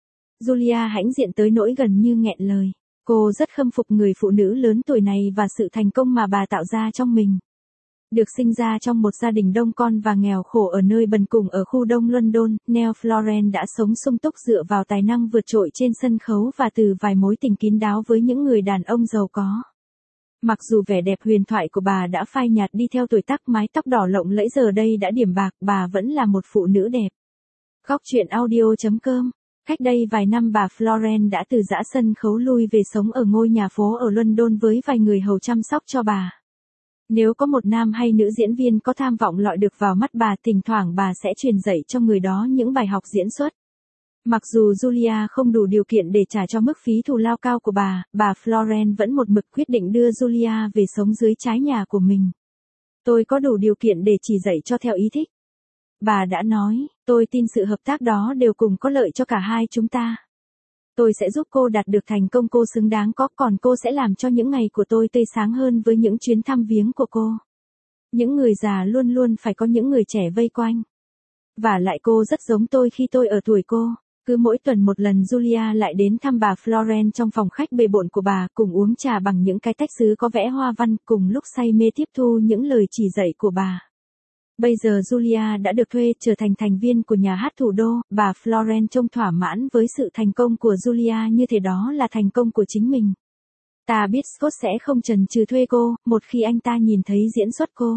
Julia hãnh diện tới nỗi gần như nghẹn lời. Cô rất khâm phục người phụ nữ lớn tuổi này và sự thành công mà bà tạo ra trong mình. Được sinh ra trong một gia đình đông con và nghèo khổ ở nơi bần cùng ở khu đông London, Neil Florence đã sống sung túc dựa vào tài năng vượt trội trên sân khấu và từ vài mối tình kín đáo với những người đàn ông giàu có. Mặc dù vẻ đẹp huyền thoại của bà đã phai nhạt đi theo tuổi tác, mái tóc đỏ lộng lẫy giờ đây đã điểm bạc, bà vẫn là một phụ nữ đẹp. Góc truyện audio.com. Cách đây vài năm bà Florence đã từ giã sân khấu lui về sống ở ngôi nhà phố ở London với vài người hầu chăm sóc cho bà. Nếu có một nam hay nữ diễn viên có tham vọng lọt được vào mắt bà, thỉnh thoảng bà sẽ truyền dạy cho người đó những bài học diễn xuất. Mặc dù Julia không đủ điều kiện để trả cho mức phí thù lao cao của bà Florence vẫn một mực quyết định đưa Julia về sống dưới trái nhà của mình. Tôi có đủ điều kiện để chỉ dạy cho theo ý thích. Bà đã nói, tôi tin sự hợp tác đó đều cùng có lợi cho cả hai chúng ta. Tôi sẽ giúp cô đạt được thành công cô xứng đáng có, còn cô sẽ làm cho những ngày của tôi tươi sáng hơn với những chuyến thăm viếng của cô. Những người già luôn luôn phải có những người trẻ vây quanh. Và lại cô rất giống tôi khi tôi ở tuổi cô. Cứ mỗi tuần một lần Julia lại đến thăm bà Florence trong phòng khách bề bộn của bà, cùng uống trà bằng những cái tách sứ có vẽ hoa văn, cùng lúc say mê tiếp thu những lời chỉ dạy của bà. Bây giờ Julia đã được thuê trở thành thành viên của nhà hát thủ đô, bà Florence trông thỏa mãn với sự thành công của Julia như thế đó là thành công của chính mình. Ta biết Scott sẽ không chần chừ thuê cô, một khi anh ta nhìn thấy diễn xuất cô.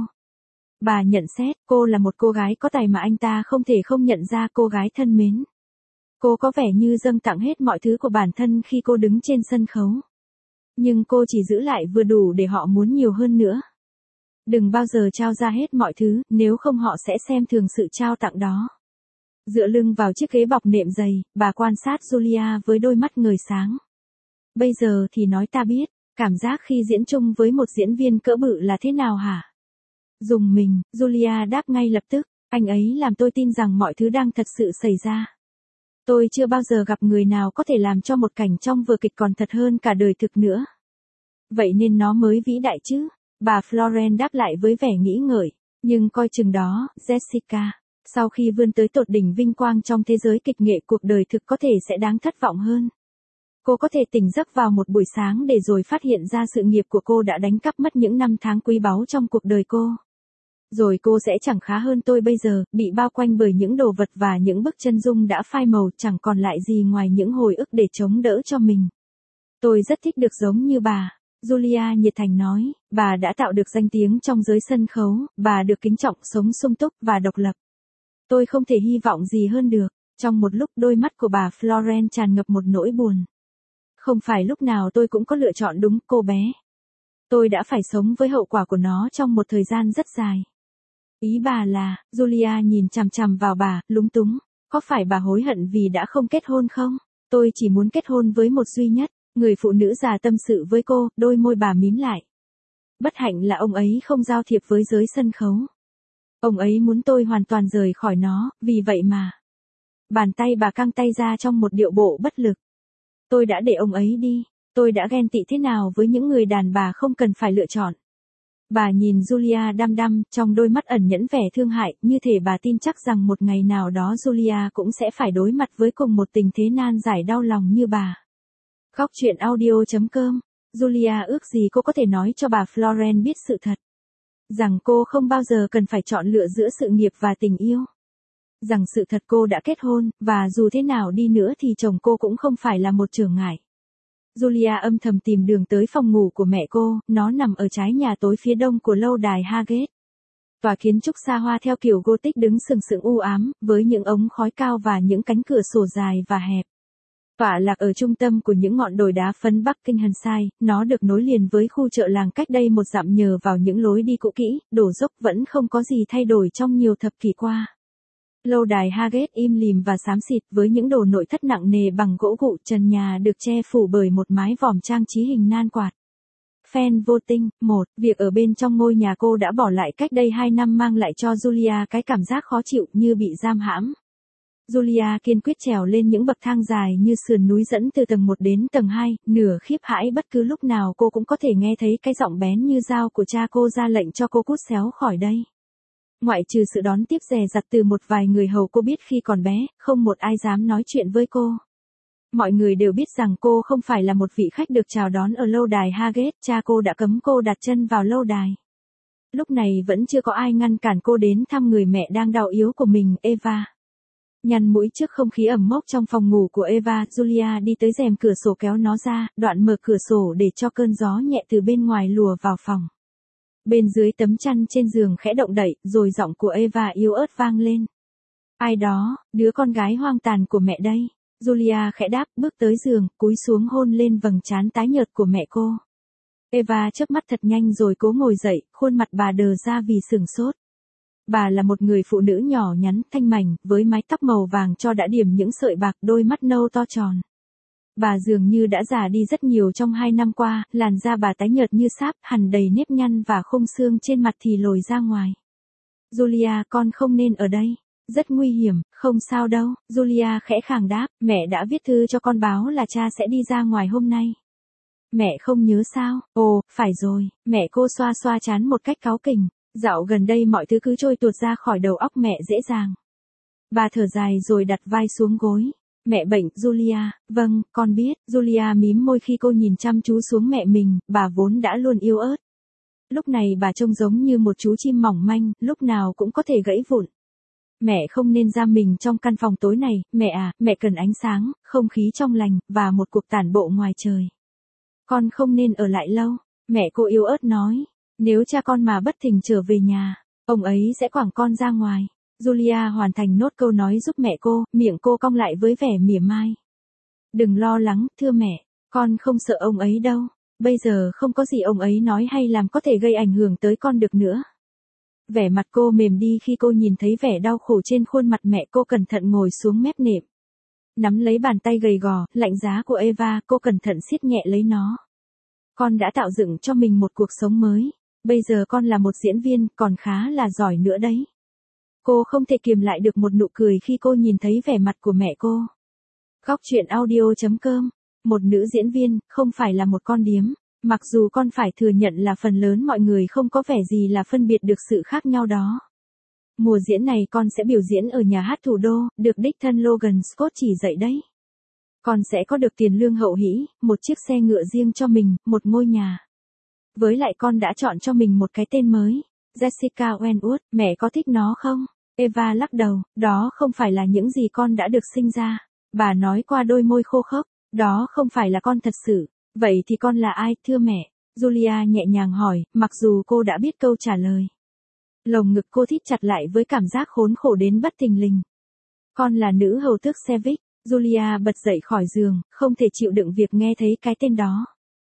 Bà nhận xét, cô là một cô gái có tài mà anh ta không thể không nhận ra, cô gái thân mến. Cô có vẻ như dâng tặng hết mọi thứ của bản thân khi cô đứng trên sân khấu. Nhưng cô chỉ giữ lại vừa đủ để họ muốn nhiều hơn nữa. Đừng bao giờ trao ra hết mọi thứ, nếu không họ sẽ xem thường sự trao tặng đó. Dựa lưng vào chiếc ghế bọc nệm dày, bà quan sát Julia với đôi mắt ngời sáng. Bây giờ thì nói ta biết, cảm giác khi diễn chung với một diễn viên cỡ bự là thế nào hả? Dùng mình, Julia đáp ngay lập tức, anh ấy làm tôi tin rằng mọi thứ đang thật sự xảy ra. Tôi chưa bao giờ gặp người nào có thể làm cho một cảnh trong vở kịch còn thật hơn cả đời thực nữa. Vậy nên nó mới vĩ đại chứ? Bà Florence đáp lại với vẻ nghĩ ngợi. Nhưng coi chừng đó, Jessica. Sau khi vươn tới tột đỉnh vinh quang trong thế giới kịch nghệ, cuộc đời thực có thể sẽ đáng thất vọng hơn. Cô có thể tỉnh giấc vào một buổi sáng để rồi phát hiện ra sự nghiệp của cô đã đánh cắp mất những năm tháng quý báu trong cuộc đời cô. Rồi cô sẽ chẳng khá hơn tôi bây giờ, bị bao quanh bởi những đồ vật và những bức chân dung đã phai màu, chẳng còn lại gì ngoài những hồi ức để chống đỡ cho mình. Tôi rất thích được giống như bà. Julia nhiệt thành nói, bà đã tạo được danh tiếng trong giới sân khấu, bà được kính trọng, sống sung túc và độc lập. Tôi không thể hy vọng gì hơn được. Trong một lúc đôi mắt của bà Florence tràn ngập một nỗi buồn. Không phải lúc nào tôi cũng có lựa chọn đúng, cô bé. Tôi đã phải sống với hậu quả của nó trong một thời gian rất dài. Ý bà là, Julia nhìn chằm chằm vào bà, lúng túng. Có phải bà hối hận vì đã không kết hôn không? Tôi chỉ muốn kết hôn với một duy nhất. Người phụ nữ già tâm sự với cô, đôi môi bà mím lại. Bất hạnh là ông ấy không giao thiệp với giới sân khấu. Ông ấy muốn tôi hoàn toàn rời khỏi nó, vì vậy mà. Bàn tay bà căng tay ra trong một điệu bộ bất lực. Tôi đã để ông ấy đi. Tôi đã ghen tị thế nào với những người đàn bà không cần phải lựa chọn. Bà nhìn Julia đăm đăm, trong đôi mắt ẩn nhẫn vẻ thương hại, như thể bà tin chắc rằng một ngày nào đó Julia cũng sẽ phải đối mặt với cùng một tình thế nan giải đau lòng như bà. Góc truyện audio.com. Julia ước gì cô có thể nói cho bà Florence biết sự thật. Rằng cô không bao giờ cần phải chọn lựa giữa sự nghiệp và tình yêu. Rằng sự thật cô đã kết hôn, và dù thế nào đi nữa thì chồng cô cũng không phải là một trở ngại. Julia âm thầm tìm đường tới phòng ngủ của mẹ cô, nó nằm ở trái nhà tối phía đông của lâu đài Highgate. Tòa kiến trúc xa hoa theo kiểu Gothic đứng sừng sững u ám, với những ống khói cao và những cánh cửa sổ dài và hẹp. Tọa lạc ở trung tâm của những ngọn đồi đá phấn Buckinghamshire, nó được nối liền với khu chợ làng cách đây một dặm nhờ vào những lối đi cũ kỹ, đổ dốc vẫn không có gì thay đổi trong nhiều thập kỷ qua. Lâu đài Highgate im lìm và xám xịt với những đồ nội thất nặng nề bằng gỗ gụ, trần nhà được che phủ bởi một mái vòm trang trí hình nan quạt. Fan voting 1. Việc ở bên trong ngôi nhà cô đã bỏ lại cách đây 2 năm mang lại cho Julia cái cảm giác khó chịu như bị giam hãm. Julia kiên quyết trèo lên những bậc thang dài như sườn núi dẫn từ tầng 1 đến tầng 2, nửa khiếp hãi bất cứ lúc nào cô cũng có thể nghe thấy cái giọng bén như dao của cha cô ra lệnh cho cô cút xéo khỏi đây. Ngoại trừ sự đón tiếp dè dặt từ một vài người hầu cô biết khi còn bé, không một ai dám nói chuyện với cô. Mọi người đều biết rằng cô không phải là một vị khách được chào đón ở lâu đài Highgate, cha cô đã cấm cô đặt chân vào lâu đài. Lúc này vẫn chưa có ai ngăn cản cô đến thăm người mẹ đang đau yếu của mình, Eva. Nhăn mũi trước không khí ẩm mốc trong phòng ngủ của Eva, Julia đi tới rèm cửa sổ kéo nó ra, đoạn mở cửa sổ để cho cơn gió nhẹ từ bên ngoài lùa vào phòng. Bên dưới tấm chăn trên giường khẽ động đậy, rồi giọng của Eva yếu ớt vang lên. Ai đó, đứa con gái hoang tàn của mẹ đây. Julia khẽ đáp, bước tới giường, cúi xuống hôn lên vầng trán tái nhợt của mẹ cô. Eva chớp mắt thật nhanh rồi cố ngồi dậy, khuôn mặt bà đờ ra vì sửng sốt. Bà là một người phụ nữ nhỏ nhắn, thanh mảnh, với mái tóc màu vàng cho đã điểm những sợi bạc, đôi mắt nâu to tròn. Bà dường như đã già đi rất nhiều trong 2 năm qua, làn da bà tái nhợt như sáp, hằn đầy nếp nhăn và khung xương trên mặt thì lồi ra ngoài. Julia, con không nên ở đây. Rất nguy hiểm, không sao đâu. Julia khẽ khàng đáp, mẹ đã viết thư cho con báo là cha sẽ đi ra ngoài hôm nay. Mẹ không nhớ sao? Ồ, phải rồi. Mẹ cô xoa xoa trán một cách cáu kỉnh. Dạo gần đây mọi thứ cứ trôi tuột ra khỏi đầu óc mẹ dễ dàng. Bà thở dài rồi đặt vai xuống gối. Mẹ bệnh, Julia. Vâng, con biết. Julia mím môi khi cô nhìn chăm chú xuống mẹ mình, bà vốn đã luôn yếu ớt. Lúc này bà trông giống như một chú chim mỏng manh, lúc nào cũng có thể gãy vụn. Mẹ không nên giam mình trong căn phòng tối này, mẹ à, mẹ cần ánh sáng, không khí trong lành, và một cuộc tản bộ ngoài trời. Con không nên ở lại lâu. Mẹ cô yếu ớt nói. Nếu cha con mà bất thình trở về nhà, ông ấy sẽ quẳng con ra ngoài. Julia hoàn thành nốt câu nói giúp mẹ cô, miệng cô cong lại với vẻ mỉa mai. Đừng lo lắng, thưa mẹ, con không sợ ông ấy đâu. Bây giờ không có gì ông ấy nói hay làm có thể gây ảnh hưởng tới con được nữa. Vẻ mặt cô mềm đi khi cô nhìn thấy vẻ đau khổ trên khuôn mặt mẹ. Cô cẩn thận ngồi xuống mép nệm. Nắm lấy bàn tay gầy gò, lạnh giá của Eva, cô cẩn thận siết nhẹ lấy nó. Con đã tạo dựng cho mình một cuộc sống mới. Bây giờ con là một diễn viên, còn khá là giỏi nữa đấy. Cô không thể kiềm lại được một nụ cười khi cô nhìn thấy vẻ mặt của mẹ cô. Góc truyện audio.com. Một nữ diễn viên, không phải là một con điếm. Mặc dù con phải thừa nhận là phần lớn mọi người không có vẻ gì là phân biệt được sự khác nhau đó. Mùa diễn này con sẽ biểu diễn ở nhà hát thủ đô, được đích thân Logan Scott chỉ dạy đấy. Con sẽ có được tiền lương hậu hĩ, một chiếc xe ngựa riêng cho mình, một ngôi nhà. Với lại con đã chọn cho mình một cái tên mới, Jessica Wentworth. Mẹ có thích nó không? Eva lắc đầu, đó không phải là những gì con đã được sinh ra. Bà nói qua đôi môi khô khốc, đó không phải là con thật sự. Vậy thì con là ai, thưa mẹ? Julia nhẹ nhàng hỏi, mặc dù cô đã biết câu trả lời. Lồng ngực cô thít chặt lại với cảm giác khốn khổ đến bất thình lình. Con là nữ hầu tước Sevic. Julia bật dậy khỏi giường, không thể chịu đựng việc nghe thấy cái tên đó.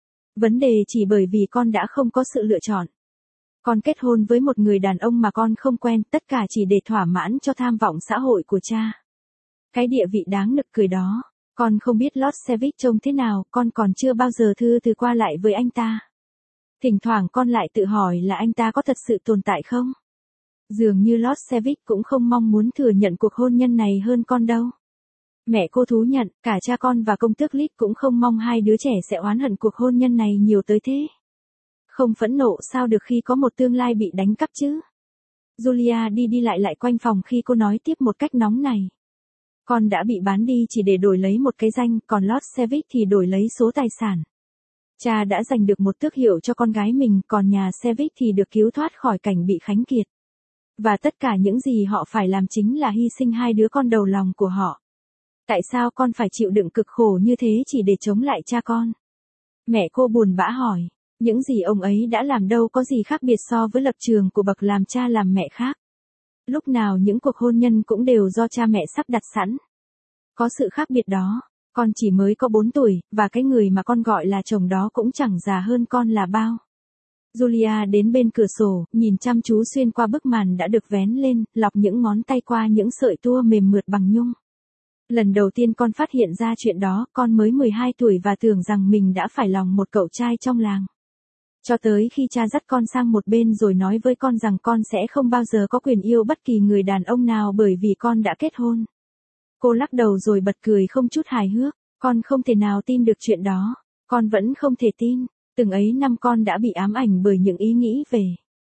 Vấn đề chỉ bởi vì con đã không có sự lựa chọn. Con kết hôn với một người đàn ông mà con không quen, tất cả chỉ để thỏa mãn cho tham vọng xã hội của cha. Cái địa vị đáng nực cười đó. Con không biết Lord Sevic trông thế nào, con còn chưa bao giờ thư từ qua lại với anh ta. Thỉnh thoảng con lại tự hỏi là anh ta có thật sự tồn tại không? Dường như Lord Sevic cũng không mong muốn thừa nhận cuộc hôn nhân này hơn con đâu. Mẹ cô thú nhận, cả cha con và công tước Lít cũng không mong hai đứa trẻ sẽ oán hận cuộc hôn nhân này nhiều tới thế. Không phẫn nộ sao được khi có một tương lai bị đánh cắp chứ? Julia đi đi lại lại quanh phòng khi cô nói tiếp một cách nóng này. Con đã bị bán đi chỉ để đổi lấy một cái danh, còn Lord Sevic thì đổi lấy số tài sản. Cha đã giành được một tước hiệu cho con gái mình, còn nhà Sevic thì được cứu thoát khỏi cảnh bị khánh kiệt. Và tất cả những gì họ phải làm chính là hy sinh hai đứa con đầu lòng của họ. Tại sao con phải chịu đựng cực khổ như thế chỉ để chống lại cha con? Mẹ cô buồn bã hỏi. Những gì ông ấy đã làm đâu có gì khác biệt so với lập trường của bậc làm cha làm mẹ khác. Lúc nào những cuộc hôn nhân cũng đều do cha mẹ sắp đặt sẵn. Có sự khác biệt đó, con chỉ mới có 4 tuổi, và cái người mà con gọi là chồng đó cũng chẳng già hơn con là bao. Julia đến bên cửa sổ, nhìn chăm chú xuyên qua bức màn đã được vén lên, lọc những ngón tay qua những sợi tua mềm mượt bằng nhung. Lần đầu tiên con phát hiện ra chuyện đó, con mới 12 tuổi và tưởng rằng mình đã phải lòng một cậu trai trong làng. Cho tới khi cha dắt con sang một bên rồi nói với con rằng con sẽ không bao giờ có quyền yêu bất kỳ người đàn ông nào bởi vì con đã kết hôn. Cô lắc đầu rồi bật cười không chút hài hước. Con không thể nào tin được chuyện đó. Con vẫn không thể tin. Từng ấy năm con đã bị ám ảnh bởi những ý nghĩ về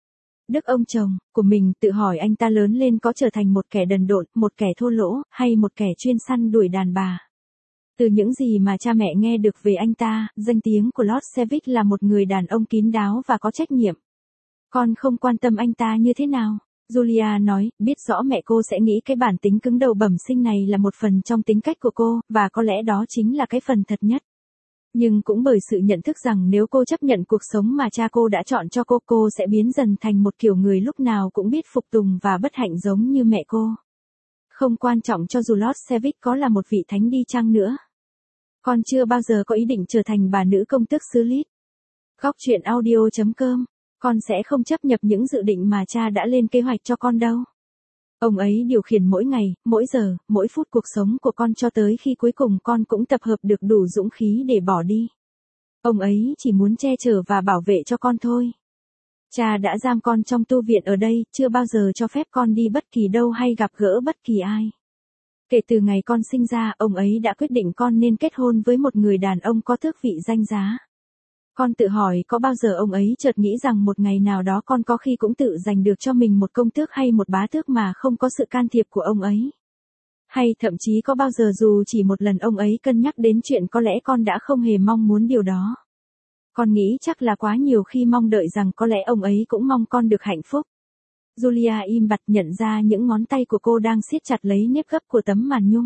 đức ông chồng của mình, tự hỏi anh ta lớn lên có trở thành một kẻ đần độn, một kẻ thô lỗ, hay một kẻ chuyên săn đuổi đàn bà. Từ những gì mà cha mẹ nghe được về anh ta, danh tiếng của Lord Sevic là một người đàn ông kín đáo và có trách nhiệm. Con không quan tâm anh ta như thế nào. Julia nói, biết rõ mẹ cô sẽ nghĩ cái bản tính cứng đầu bẩm sinh này là một phần trong tính cách của cô, và có lẽ đó chính là cái phần thật nhất. Nhưng cũng bởi sự nhận thức rằng nếu cô chấp nhận cuộc sống mà cha cô đã chọn cho cô sẽ biến dần thành một kiểu người lúc nào cũng biết phục tùng và bất hạnh giống như mẹ cô. Không quan trọng cho dù Lord Sevic có là một vị thánh đi chăng nữa. Con chưa bao giờ có ý định trở thành bà nữ công tước xứ Leeds. Góc truyện audio.com. Con sẽ không chấp nhận những dự định mà cha đã lên kế hoạch cho con đâu. Ông ấy điều khiển mỗi ngày, mỗi giờ, mỗi phút cuộc sống của con cho tới khi cuối cùng con cũng tập hợp được đủ dũng khí để bỏ đi. Ông ấy chỉ muốn che chở và bảo vệ cho con thôi. Cha đã giam con trong tu viện ở đây, chưa bao giờ cho phép con đi bất kỳ đâu hay gặp gỡ bất kỳ ai. Kể từ ngày con sinh ra, ông ấy đã quyết định con nên kết hôn với một người đàn ông có tước vị danh giá. Con tự hỏi có bao giờ ông ấy chợt nghĩ rằng một ngày nào đó con có khi cũng tự giành được cho mình một công tước hay một bá tước mà không có sự can thiệp của ông ấy? Hay thậm chí có bao giờ dù chỉ một lần ông ấy cân nhắc đến chuyện có lẽ con đã không hề mong muốn điều đó? Con nghĩ chắc là quá nhiều khi mong đợi rằng có lẽ ông ấy cũng mong con được hạnh phúc. Julia im bặt nhận ra những ngón tay của cô đang siết chặt lấy nếp gấp của tấm màn nhung.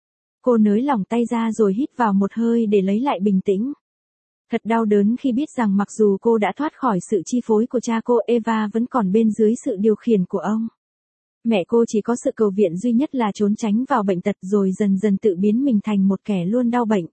Cô nới lỏng tay ra rồi hít vào một hơi để lấy lại bình tĩnh. Thật đau đớn khi biết rằng mặc dù cô đã thoát khỏi sự chi phối của cha cô, Eva vẫn còn bên dưới sự điều khiển của ông. Mẹ cô chỉ có sự cầu viện duy nhất là trốn tránh vào bệnh tật rồi dần dần tự biến mình thành một kẻ luôn đau bệnh.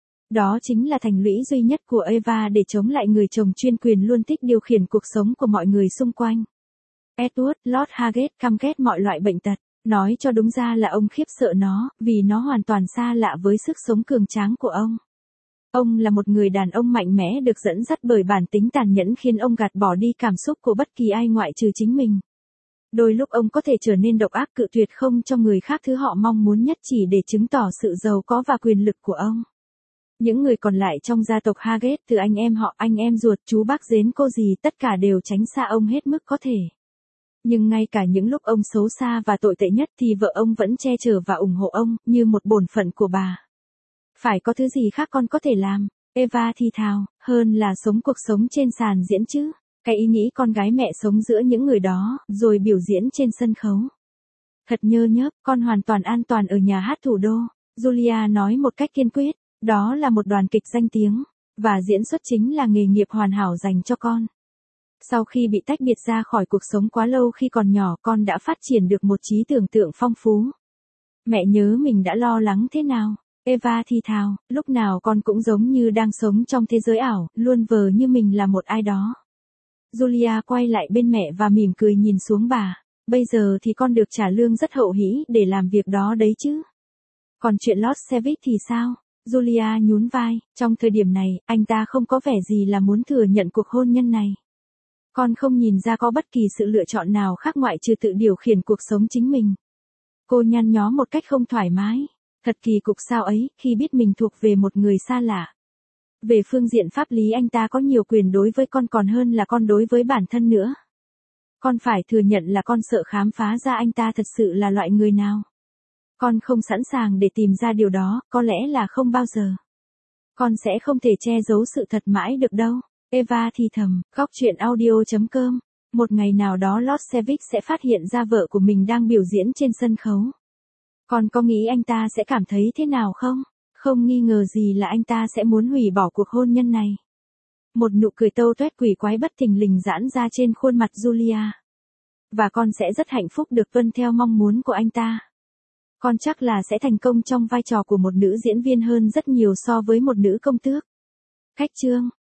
Đó chính là thành lũy duy nhất của Eva để chống lại người chồng chuyên quyền luôn thích điều khiển cuộc sống của mọi người xung quanh. Edward Lord Haggett căm ghét mọi loại bệnh tật, nói cho đúng ra là ông khiếp sợ nó, vì nó hoàn toàn xa lạ với sức sống cường tráng của ông. Ông là một người đàn ông mạnh mẽ được dẫn dắt bởi bản tính tàn nhẫn khiến ông gạt bỏ đi cảm xúc của bất kỳ ai ngoại trừ chính mình. Đôi lúc ông có thể trở nên độc ác cự tuyệt không cho người khác thứ họ mong muốn nhất chỉ để chứng tỏ sự giàu có và quyền lực của ông. Những người còn lại trong gia tộc Haggett, từ anh em họ, anh em ruột, chú bác dến cô dì, tất cả đều tránh xa ông hết mức có thể. Nhưng ngay cả những lúc ông xấu xa và tồi tệ nhất thì vợ ông vẫn che chở và ủng hộ ông, như một bổn phận của bà. Phải có thứ gì khác con có thể làm, Eva thì thào, hơn là sống cuộc sống trên sàn diễn chứ. Cái ý nghĩ con gái mẹ sống giữa những người đó, rồi biểu diễn trên sân khấu. Thật nhơ nhớp, con hoàn toàn an toàn ở nhà hát thủ đô, Julia nói một cách kiên quyết. Đó là một đoàn kịch danh tiếng, và diễn xuất chính là nghề nghiệp hoàn hảo dành cho con. Sau khi bị tách biệt ra khỏi cuộc sống quá lâu khi còn nhỏ, con đã phát triển được một trí tưởng tượng phong phú. Mẹ nhớ mình đã lo lắng thế nào. Eva thì thào, lúc nào con cũng giống như đang sống trong thế giới ảo, luôn vờ như mình là một ai đó. Julia quay lại bên mẹ và mỉm cười nhìn xuống bà. Bây giờ thì con được trả lương rất hậu hĩ để làm việc đó đấy chứ. Còn chuyện Lord Sevic thì sao? Julia nhún vai, trong thời điểm này, anh ta không có vẻ gì là muốn thừa nhận cuộc hôn nhân này. Con không nhìn ra có bất kỳ sự lựa chọn nào khác ngoại trừ tự điều khiển cuộc sống chính mình. Cô nhăn nhó một cách không thoải mái. Thật kỳ cục sao ấy, khi biết mình thuộc về một người xa lạ. Về phương diện pháp lý anh ta có nhiều quyền đối với con còn hơn là con đối với bản thân nữa. Con phải thừa nhận là con sợ khám phá ra anh ta thật sự là loại người nào. Con không sẵn sàng để tìm ra điều đó, có lẽ là không bao giờ. Con sẽ không thể che giấu sự thật mãi được đâu. Eva thì thầm, góc chuyện audio.com. Một ngày nào đó Lord Sevig sẽ phát hiện ra vợ của mình đang biểu diễn trên sân khấu. Con có nghĩ anh ta sẽ cảm thấy thế nào không? Không nghi ngờ gì là anh ta sẽ muốn hủy bỏ cuộc hôn nhân này. Một nụ cười tâu tuét quỷ quái bất thình lình giãn ra trên khuôn mặt Julia. Và con sẽ rất hạnh phúc được vâng theo mong muốn của anh ta. Con chắc là sẽ thành công trong vai trò của một nữ diễn viên hơn rất nhiều so với một nữ công tước. Khách chương